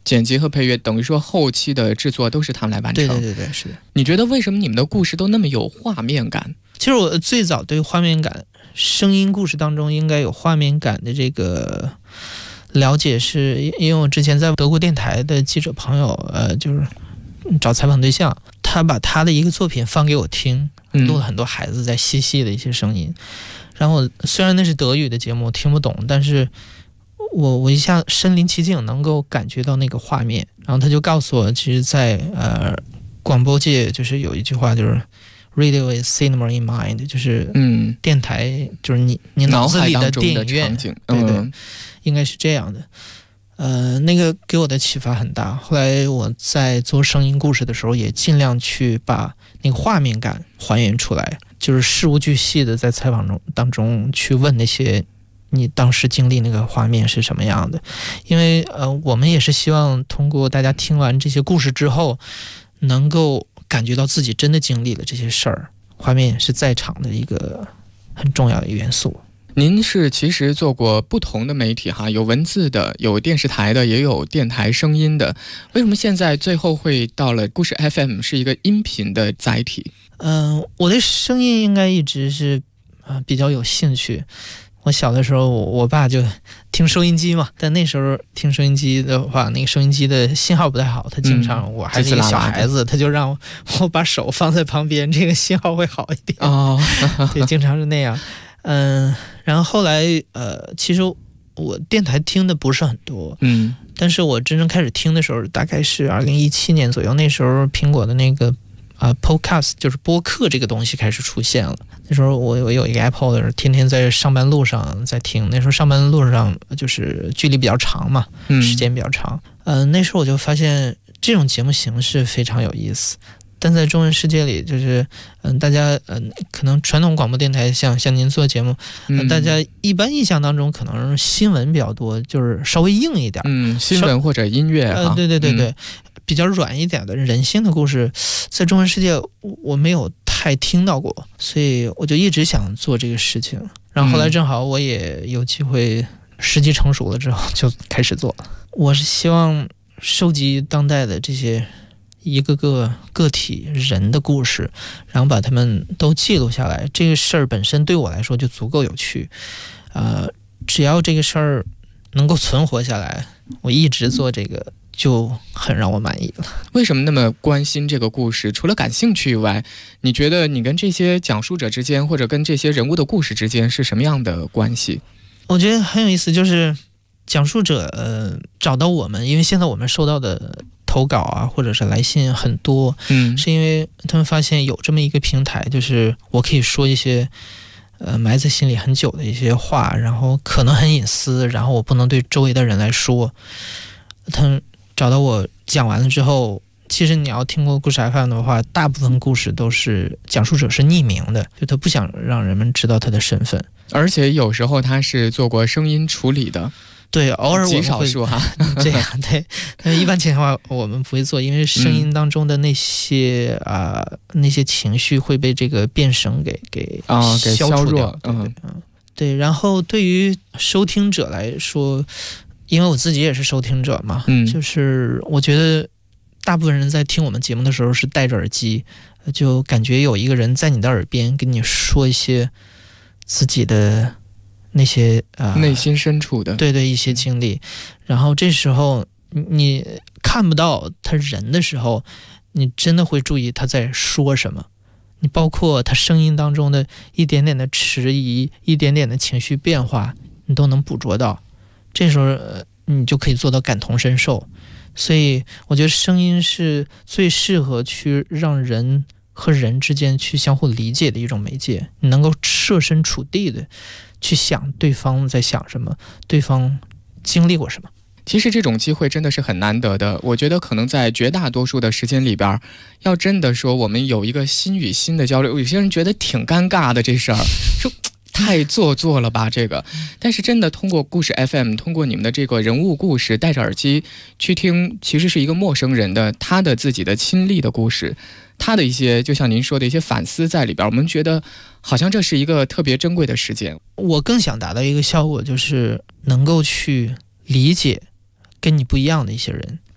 Speaker 16: 剪辑和配乐，等于说后期的制作都是他们来完成。
Speaker 15: 对，是的。
Speaker 16: 你觉得为什么你们的故事都那么有画面感？
Speaker 15: 其实我最早对画面感，声音故事当中应该有画面感的这个了解，是因为我之前在德国电台的记者朋友，就是找采访对象，他把他的一个作品放给我听，录了很多孩子在嬉戏的一些声音。然后虽然那是德语的节目，我听不懂，但是我一下身临其境，能够感觉到那个画面。然后他就告诉我，其实在广播界就是有一句话，就是 Radio is cinema in mind， 就是电台就是你脑子里的电影院，对，应该是这样的。那个给我的启发很大。后来我在做声音故事的时候，也尽量去把那个画面感还原出来，就是事无巨细的在采访当中去问那些你当时经历那个画面是什么样的。因为我们也是希望通过大家听完这些故事之后，能够感觉到自己真的经历了这些事儿，画面是在场的一个很重要的元素。
Speaker 16: 您是其实做过不同的媒体哈，有文字的，有电视台的，也有电台声音的。为什么现在最后会到了故事 FM 是一个音频的载体？
Speaker 15: 我对声音应该一直是比较有兴趣。我小的时候，我爸就听收音机嘛，但那时候听收音机的话，那个收音机的信号不太好，他经常我还是一个小孩子，他就让我把手放在旁边，这个信号会好一点。对，经常是那样。然后后来其实我电台听的不是很多，但是我真正开始听的时候大概是2017年左右，那时候苹果的那个podcast 就是播客这个东西开始出现了。那时候我有一个 iPod， 天天在上班路上在听，那时候上班路上就是距离比较长嘛，时间比较长。那时候我就发现这种节目形式非常有意思。但在中文世界里，就是大家可能传统广播电台像您做节目，大家一般印象当中可能新闻比较多，就是稍微硬一点，
Speaker 16: 新闻或者音乐
Speaker 15: 对，比较软一点的人性的故事，在中文世界我没有太听到过，所以我就一直想做这个事情。然后后来正好我也有机会，时机成熟了之后就开始做。我是希望收集当代的这些一个个个体人的故事，然后把他们都记录下来。这个事儿本身对我来说就足够有趣，只要这个事儿能够存活下来，我一直做这个就很让我满意了。
Speaker 16: 为什么那么关心这个故事？除了感兴趣以外，你觉得你跟这些讲述者之间，或者跟这些人物的故事之间是什么样的关系？
Speaker 15: 我觉得很有意思，就是讲述者找到我们，因为现在我们收到的投稿啊，或者是来信很多，是因为他们发现有这么一个平台，就是我可以说一些埋在心里很久的一些话，然后可能很隐私，然后我不能对周围的人来说。他们找到我讲完了之后，其实你要听过故事 FM 的话，大部分故事都是讲述者是匿名的，就他不想让人们知道他的身份，
Speaker 16: 而且有时候他是做过声音处理的。
Speaker 15: 对，偶尔我们会
Speaker 16: 极少数哈
Speaker 15: 这样，对，但一般情况下我们不会做，因为声音当中的那些那些情绪会被这个变声给消除掉。对。然后对于收听者来说，因为我自己也是收听者嘛，就是我觉得大部分人在听我们节目的时候是戴着耳机，就感觉有一个人在你的耳边跟你说一些自己的那些
Speaker 16: 内心深处的
Speaker 15: 对一些经历。然后这时候你看不到他人的时候，你真的会注意他在说什么，你包括他声音当中的一点点的迟疑，一点点的情绪变化，你都能捕捉到。这时候你就可以做到感同身受。所以我觉得声音是最适合去让人和人之间去相互理解的一种媒介，你能够设身处地的去想对方在想什么，对方经历过什么。
Speaker 16: 其实这种机会真的是很难得的，我觉得可能在绝大多数的时间里边，要真的说我们有一个心与心的交流，有些人觉得挺尴尬的这事儿，说太做作了吧这个。但是真的通过故事 FM， 通过你们的这个人物故事，戴着耳机去听，其实是一个陌生人的他的自己的亲历的故事，他的一些就像您说的一些反思在里边，我们觉得好像这是一个特别珍贵的时间。
Speaker 15: 我更想达到一个效果，就是能够去理解跟你不一样的一些人，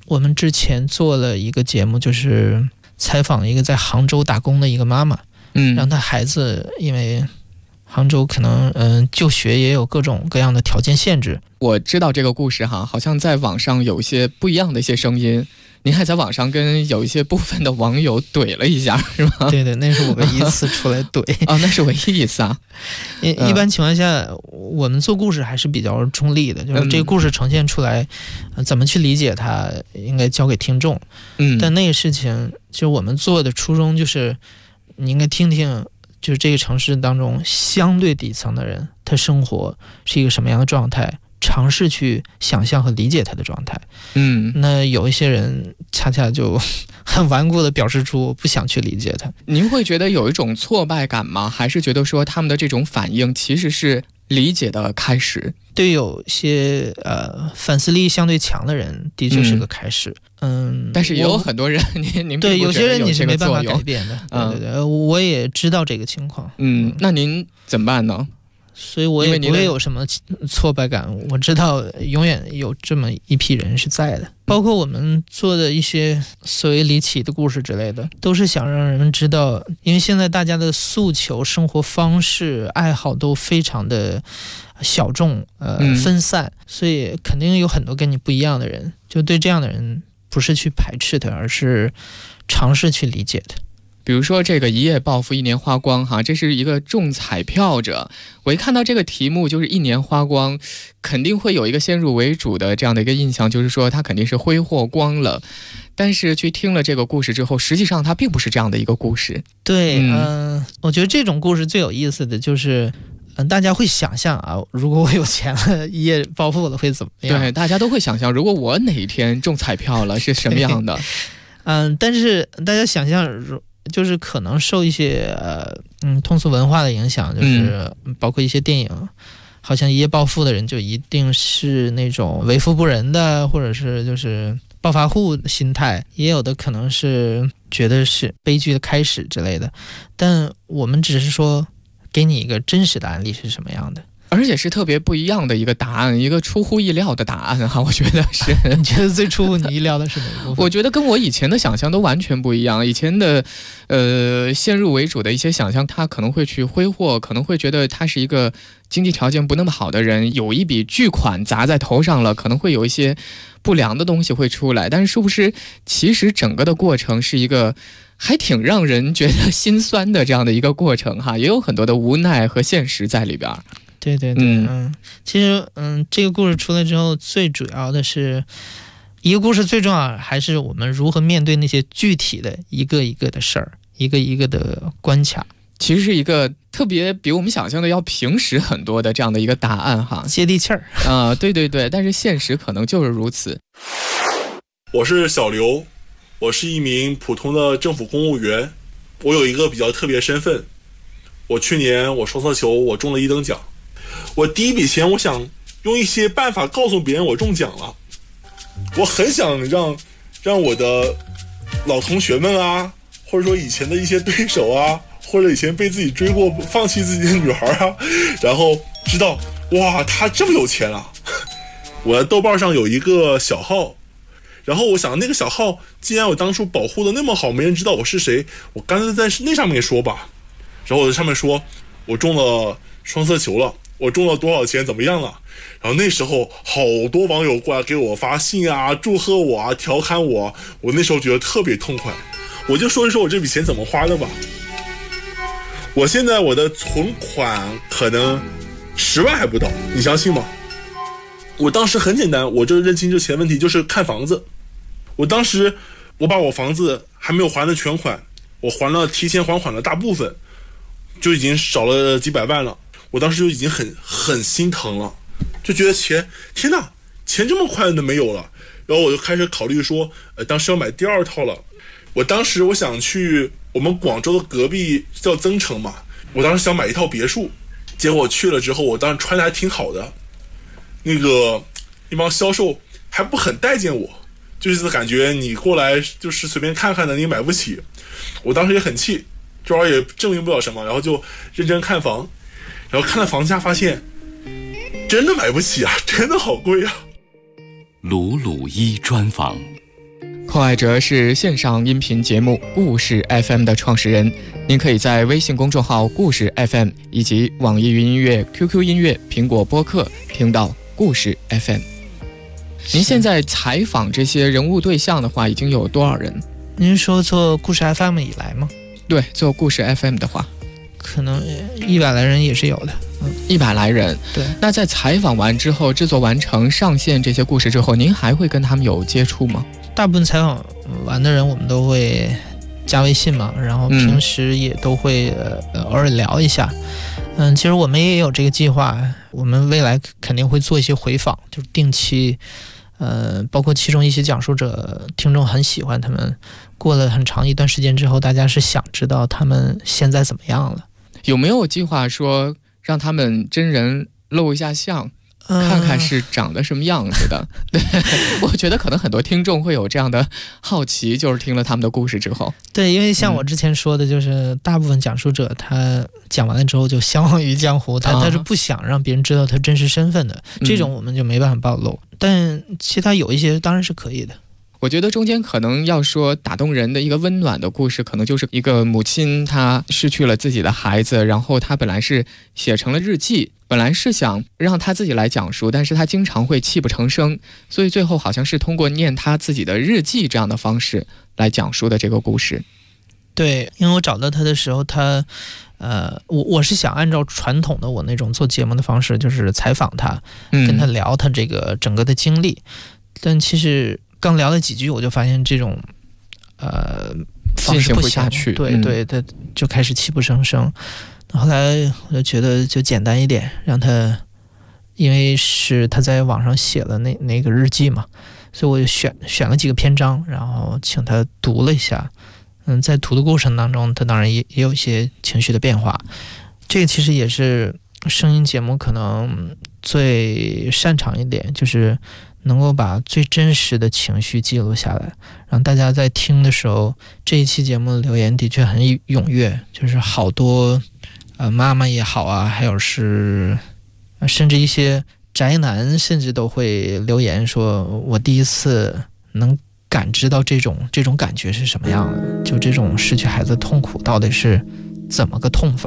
Speaker 15: 我们之前做了一个节目，就是采访一个在杭州打工的一个妈妈，让她孩子因为杭州可能就学也有各种各样的条件限制。
Speaker 16: 我知道这个故事哈，好像在网上有一些不一样的一些声音。您还在网上跟有一些部分的网友怼了一下，是吗？
Speaker 15: 对对，那是我唯一一次出来怼
Speaker 16: 哦，那是唯一一次啊。
Speaker 15: 一般情况下，我们做故事还是比较中立的，就是这个故事呈现出来，怎么去理解它，应该交给听众。但那个事情，就是我们做的初衷就是，你应该听听，就是这个城市当中相对底层的人，他生活是一个什么样的状态。尝试去想象和理解他的状态。那有一些人恰恰就很顽固地表示出不想去理解他。
Speaker 16: 您会觉得有一种挫败感吗？还是觉得说他们的这种反应其实是理解的开始？
Speaker 15: 对，有些反思力相对强的人的确是个开始。
Speaker 16: 但是也有很多人，您
Speaker 15: 对有些人你是没办法改变的。对对对，我也知道这个情况。
Speaker 16: 那您怎么办呢？
Speaker 15: 所以我也不会有什么挫败感，我知道永远有这么一批人是在的。包括我们做的一些所谓离奇的故事之类的，都是想让人们知道，因为现在大家的诉求、生活方式、爱好都非常的小众分散，所以肯定有很多跟你不一样的人，就对这样的人不是去排斥他，而是尝试去理解他。
Speaker 16: 比如说这个一夜暴富一年花光哈，这是一个中彩票者。我一看到这个题目就是一年花光，肯定会有一个先入为主的这样的一个印象，就是说他肯定是挥霍光了。但是去听了这个故事之后，实际上它并不是这样的一个故事。
Speaker 15: 对，我觉得这种故事最有意思的就是。大家会想象啊，如果我有钱了，一夜暴富了会怎么样？
Speaker 16: 对，大家都会想象，如果我哪一天中彩票了是什么样的。
Speaker 15: 但是大家想象，就是可能受一些通俗文化的影响，就是包括一些电影，好像一夜暴富的人就一定是那种为富不仁的，或者是就是暴发户的心态，也有的可能是觉得是悲剧的开始之类的。但我们只是说。给你一个真实的案例是什么样的，
Speaker 16: 而且是特别不一样的一个答案，一个出乎意料的答案哈，我觉得是。
Speaker 15: 你觉得最出乎你意料的是哪一部分？
Speaker 16: 我觉得跟我以前的想象都完全不一样。以前的先入为主的一些想象，他可能会去挥霍，可能会觉得他是一个经济条件不那么好的人，有一笔巨款砸在头上了，可能会有一些不良的东西会出来。但是不是其实整个的过程是一个还挺让人觉得心酸的这样的一个过程哈，也有很多的无奈和现实在里边。
Speaker 15: 对对对，其实这个故事出来之后，最主要的是一个故事最重要还是我们如何面对那些具体的一个一个的事儿，一个一个的关卡。
Speaker 16: 其实是一个特别比我们想象的要平实很多的这样的一个答案哈，
Speaker 15: 接地气儿
Speaker 16: 对对对，但是现实可能就是如此。
Speaker 7: 我是小刘，我是一名普通的政府公务员，我有一个比较特别身份。我去年我双色球我中了1等奖，我第一笔钱我想用一些办法告诉别人我中奖了。我很想让我的老同学们啊，或者说以前的一些对手啊，或者以前被自己追过放弃自己的女孩啊，然后知道哇他这么有钱啊。我的豆瓣上有一个小号，然后我想那个小号既然我当初保护的那么好，没人知道我是谁，我干脆在那上面说吧。然后我在上面说我中了双色球了，我中了多少钱怎么样了。然后那时候好多网友过来给我发信啊，祝贺我啊，调侃我，我那时候觉得特别痛快。我就说一说我这笔钱怎么花的吧。我现在我的存款可能10万还不到，你相信吗？我当时很简单，我就认清这钱问题，就是看房子。我当时我把我房子还没有还的全款，我提前还款了大部分，就已经少了几百万了。我当时就已经很心疼了，就觉得天哪，钱这么快就没有了。然后我就开始考虑说，当时要买第2套了。我当时我想去我们广州的隔壁叫增城嘛，我当时想买一套别墅。结果我去了之后，我当时穿的还挺好的，那帮销售还不很待见我，就是感觉你过来就是随便看看的，你买不起。我当时也很气，这玩意儿也证明不了什么，然后就认真看房，然后看了房价发现真的买不起啊，真的好贵啊。
Speaker 9: 鲁鲁一专访，
Speaker 16: 寇爱哲是线上音频节目故事 FM 的创始人，您可以在微信公众号故事 FM 以及网易云音乐、QQ 音乐、苹果播客听到故事 FM。 您现在采访这些人物对象的话，已经有多少人？
Speaker 15: 您说做故事 FM 以来吗？
Speaker 16: 对，做故事 FM 的话，
Speaker 15: 可能100来人也是有的。
Speaker 16: 100来人。
Speaker 15: 对。
Speaker 16: 那在采访完之后，制作完成、上线这些故事之后，您还会跟他们有接触吗？
Speaker 15: 大部分采访完的人，我们都会加微信嘛，然后平时也都会偶尔聊一下。其实我们也有这个计划，我们未来肯定会做一些回访，就是定期，包括其中一些讲述者，听众很喜欢他们，过了很长一段时间之后，大家是想知道他们现在怎么样了。
Speaker 16: 有没有计划说让他们真人露一下相？看看是长得什么样子的。对，我觉得可能很多听众会有这样的好奇，就是听了他们的故事之后。
Speaker 15: 对，因为像我之前说的，就是大部分讲述者他讲完了之后就相忘于江湖，他是不想让别人知道他真实身份的，这种我们就没办法暴露。但其他有一些当然是可以的。
Speaker 16: 我觉得中间可能要说打动人的一个温暖的故事，可能就是一个母亲她失去了自己的孩子，然后她本来是写成了日记，本来是想让她自己来讲述，但是她经常会泣不成声，所以最后好像是通过念她自己的日记这样的方式来讲述的这个故事。
Speaker 15: 对，因为我找到她的时候，她我是想按照传统的我那种做节目的方式，就是采访她，跟她聊她这个整个的经历，但其实刚聊了几句，我就发现这种方式不下去，对，他就开始泣不成声。后来我就觉得就简单一点，让他，因为是他在网上写了那个日记嘛，所以我就选了几个篇章，然后请他读了一下。在读的过程当中，他当然也有一些情绪的变化。这个其实也是声音节目可能最擅长一点，就是能够把最真实的情绪记录下来，让大家在听的时候，这一期节目的留言的确很踊跃，就是好多妈妈也好啊，还有是甚至一些宅男甚至都会留言说，我第一次能感知到这种感觉是什么样的，就这种失去孩子的痛苦到底是怎么个痛法。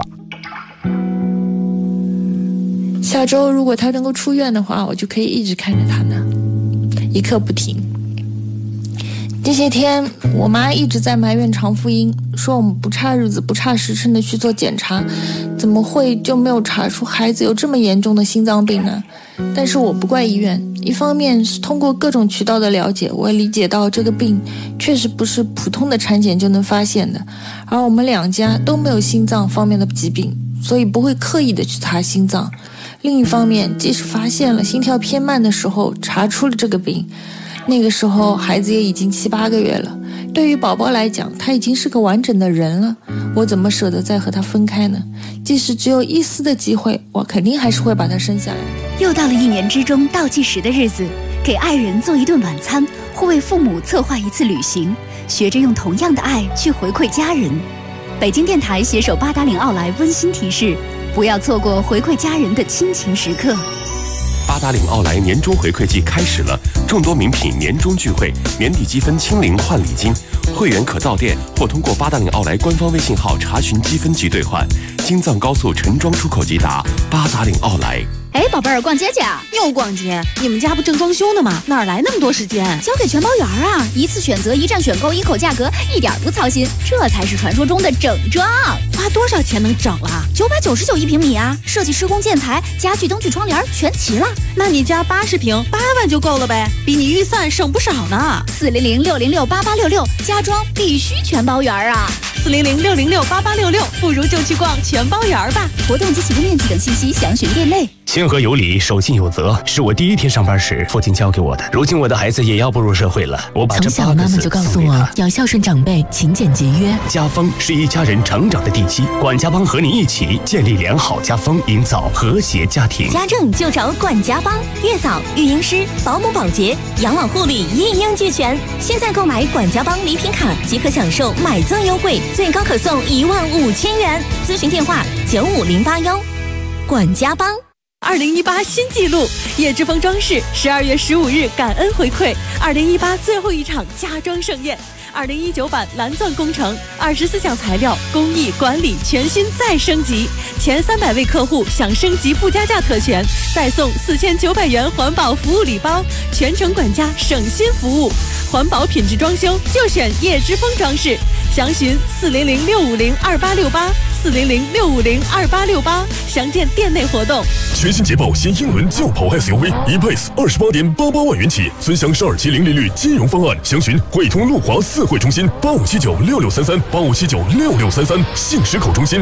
Speaker 8: 下周如果他能够出院的话，我就可以一直看着他呢，一刻不停。这些天我妈一直在埋怨常福英，说我们不差日子不差时辰的去做检查，怎么会就没有查出孩子有这么严重的心脏病呢？但是我不怪医院，一方面是通过各种渠道的了解，我也理解到这个病确实不是普通的产检就能发现的，而我们两家都没有心脏方面的疾病，所以不会刻意的去查心脏。另一方面，即使发现了心跳偏慢的时候查出了这个病，那个时候孩子也已经7、8个月了，对于宝宝来讲，他已经是个完整的人了，我怎么舍得再和他分开呢？即使只有一丝的机会，我肯定还是会把他生下来。
Speaker 22: 又到了1年之中倒计时的日子，给爱人做一顿晚餐，或为父母策划一次旅行，学着用同样的爱去回馈家人。北京电台携手八达岭奥莱温馨提示，不要错过回馈家人的亲情时刻。
Speaker 3: 八达岭奥莱年终回馈季开始了，众多名品年终聚会，年底积分清零换礼金，会员可到店或通过八达岭奥莱官方微信号查询积分及兑换。京藏高速陈庄出口即达，八达岭奥莱。
Speaker 22: 哎，宝贝儿，逛街去啊？
Speaker 10: 又逛街？你们家不正装修呢吗？哪来那么多时间？
Speaker 22: 交给全包园啊！一次选择，一站选购，一口价格，一点不操心，这才是传说中的整装。
Speaker 10: 花多少钱能整了
Speaker 22: ？999一平米啊！设计、施工、建材、家具、灯具、窗帘全齐了。
Speaker 10: 那你家80平，8万就够了呗，比你预算省不少呢。
Speaker 22: 400-606-8866，家装必须全包园啊
Speaker 10: ！400-606-8866，不如就去逛全包园吧。
Speaker 22: 活动及起步面积等信息详询店内。
Speaker 1: 谦和有礼，守信有责，是我第一天上班时父亲教给我的。如今我的孩子也要步入社会了，我把这8个字送给他。
Speaker 11: 从小妈妈就告诉我要孝顺长辈，勤俭节约。
Speaker 1: 家风是一家人成长的地基，管家帮和你一起建立良好家风，营造和谐家庭。
Speaker 11: 家政就找管家帮，月嫂、育婴师、保姆、保洁、养老护理一应俱全。现在购买管家帮礼品卡即可享受买赠优惠，最高可送15000元。咨询电话950810。管家帮。
Speaker 26: 2018新纪录，叶之峰装饰12月15日感恩回馈2018最后一场家装盛宴。2019版蓝钻工程24项材料工艺管理全新再升级，前300位客户享升级不加价特权，再送4900元环保服务礼包，全程管家省心服务，环保品质装修就选叶之峰装饰。详询400-650-2868，400-650-2868，详见店内活动。
Speaker 14: 全新捷豹新英伦轿跑 SUV E-Pace 28.88万元起，尊享12期零利率金融方案，详询汇通路华4汇中心85796633，85796633，信实口中心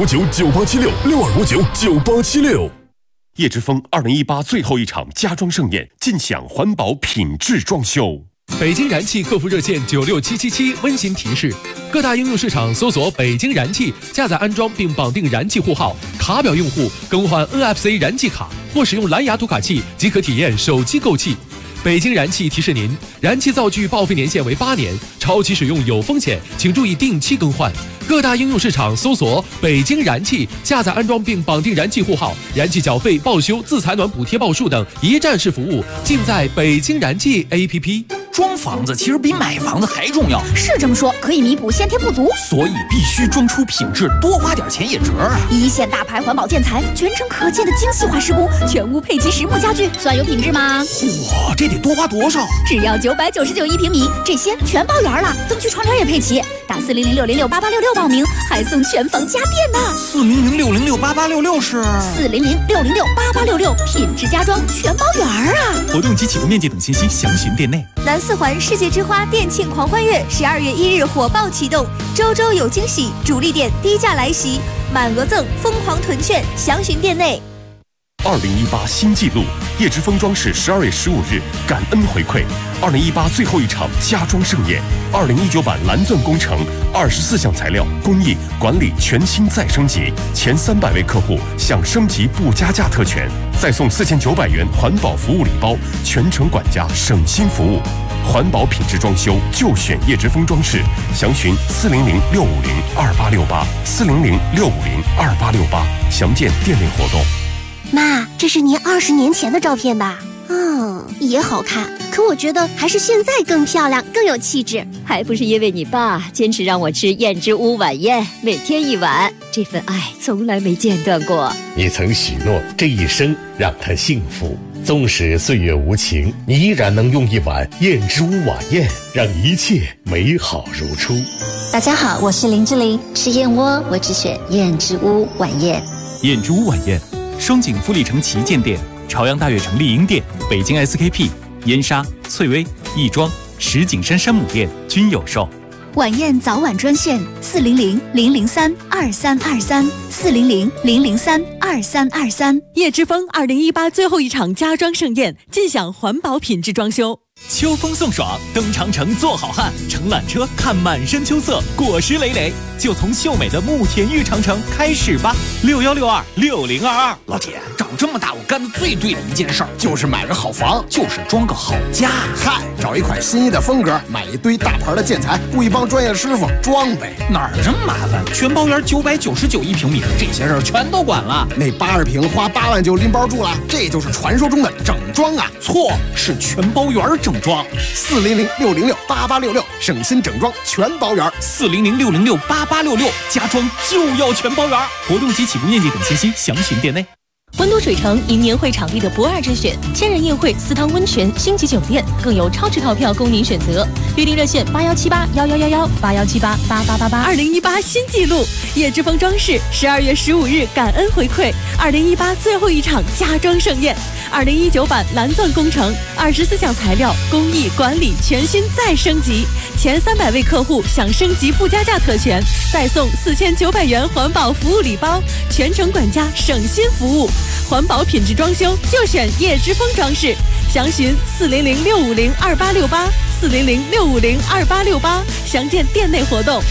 Speaker 14: 62599876，62599876。
Speaker 3: 叶之峰2018最后一场家装盛宴，尽享环保品质装修。
Speaker 17: 北京燃气客服热线96777温馨提示：各大应用市场搜索北京燃气，下载安装并绑定燃气户号，卡表用户更换 NFC 燃气卡或使用蓝牙读卡器即可体验手机购气。北京燃气提示您，燃气灶具报废年限为8年，超期使用有风险，请注意定期更换。各大应用市场搜索北京燃气，下载安装并绑定燃气户号，燃气缴费、报修、自采暖补贴报数等一站式服务尽在北京燃气 APP。
Speaker 1: 装房子其实比买房子还重要，
Speaker 11: 是这么说，可以弥补先天不足，
Speaker 1: 所以必须装出品质，多花点钱也值啊！
Speaker 11: 一线大牌环保建材，全程可见的精细化施工，全屋配齐实木家具，算有品质吗？
Speaker 1: 哇，这得多花多少？
Speaker 11: 只要999一平米，这些全包圆了，灯具窗帘也配齐。打400-606-8866报名，还送全房家电呢。
Speaker 1: 400-606-8866是
Speaker 11: 400-606-8866，品质家装全包圆啊！
Speaker 1: 活动及起步面积等信息详询店内。
Speaker 11: 南四环世界之花店庆狂欢月12月1日火爆启动，周周有惊喜，主力店低价来袭，满额赠，疯狂囤券，详询店内。
Speaker 3: 2018新纪录，叶之峰装饰12月15日感恩回馈2018最后一场家装盛宴。2019版蓝钻工程24项材料工艺管理全新再升级，前300位客户享升级不加价特权，再送4900元环保服务礼包，全程管家省心服务。环保品质装修就选叶之峰装饰，详询400-650-2868，400-650-2868，详见店内活动。
Speaker 18: 妈，这是您20年前的照片吧？也好看，可我觉得还是现在更漂亮，更有气质。
Speaker 19: 还不是因为你爸坚持让我吃燕之屋晚宴，每天1碗，这份爱从来没间断过。
Speaker 20: 你曾许诺这一生让他幸福，纵使岁月无情，你依然能用1碗燕之屋晚宴让一切美好如初。
Speaker 18: 大家好，我是林志玲，吃燕窝我只选燕之屋晚宴。
Speaker 1: 燕之屋晚宴，双井富力城旗舰店、朝阳大悦城丽婴店、北京 SKP、燕莎、翠微、亦庄、石景山山姆店均有售。
Speaker 22: 晚宴早晚专线400-003-2323，400-003-2323。
Speaker 26: 叶之峰2018最后一场家装盛宴，尽享环保品质装修。
Speaker 1: 秋风送爽，登长城做好汉，乘缆车看满山秋色，果实累累，就从秀美的慕田峪长城开始吧。61626022。
Speaker 23: 老铁，长这么大我干的最对的一件事儿就是买个好房，就是装个好家。
Speaker 27: 嗨，找一款心仪的风格，买一堆大牌的建材，雇一帮专业师傅装呗。
Speaker 23: 哪儿这么麻烦？全包圆999一平米，这些事儿全都管了。
Speaker 27: 那80平花8万就拎包住了，这就是传说中的整装啊！
Speaker 23: 错，是全包圆整装。
Speaker 27: 400-606-8866，省心整装全包圆。
Speaker 1: 400-606-8866，家装就要全包圆。活动及起步面积等信息详询店内。
Speaker 11: 温都水城迎年会场地的不二之选，千人宴会、4汤温泉、星级酒店，更有超值套票供您选择。预订热线81781111，81788888。
Speaker 26: 2018新纪录，叶之峰装饰12月15日感恩回馈2018最后一场家装盛宴。2019版蓝钻工程24项材料工艺管理全新再升级，前300位客户享升级不加价特权，再送4900元环保服务礼包，全程管家省心服务。环保品质装修就选叶之峰装饰，详询400-650-2868，400-650-2868，详见店内活动。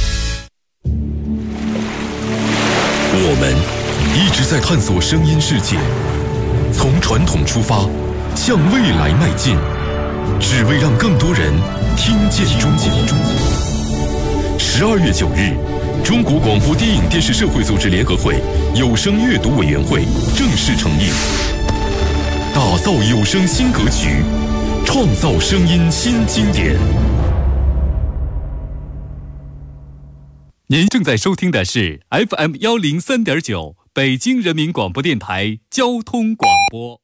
Speaker 2: 我们一直在探索声音世界，从传统出发，向未来迈进，只为让更多人听见中国。12月9日，
Speaker 3: 中国广播电影电视社会组织联合会有声阅读委员会正式成立，打造有声新格局，创造声音新经典。
Speaker 1: 您正在收听的是 FM 103.9北京人民广播电台交通广播。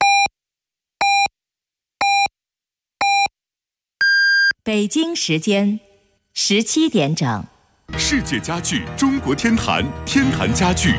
Speaker 5: 北京时间17点整。
Speaker 3: 世界家具中国天坛，天坛家具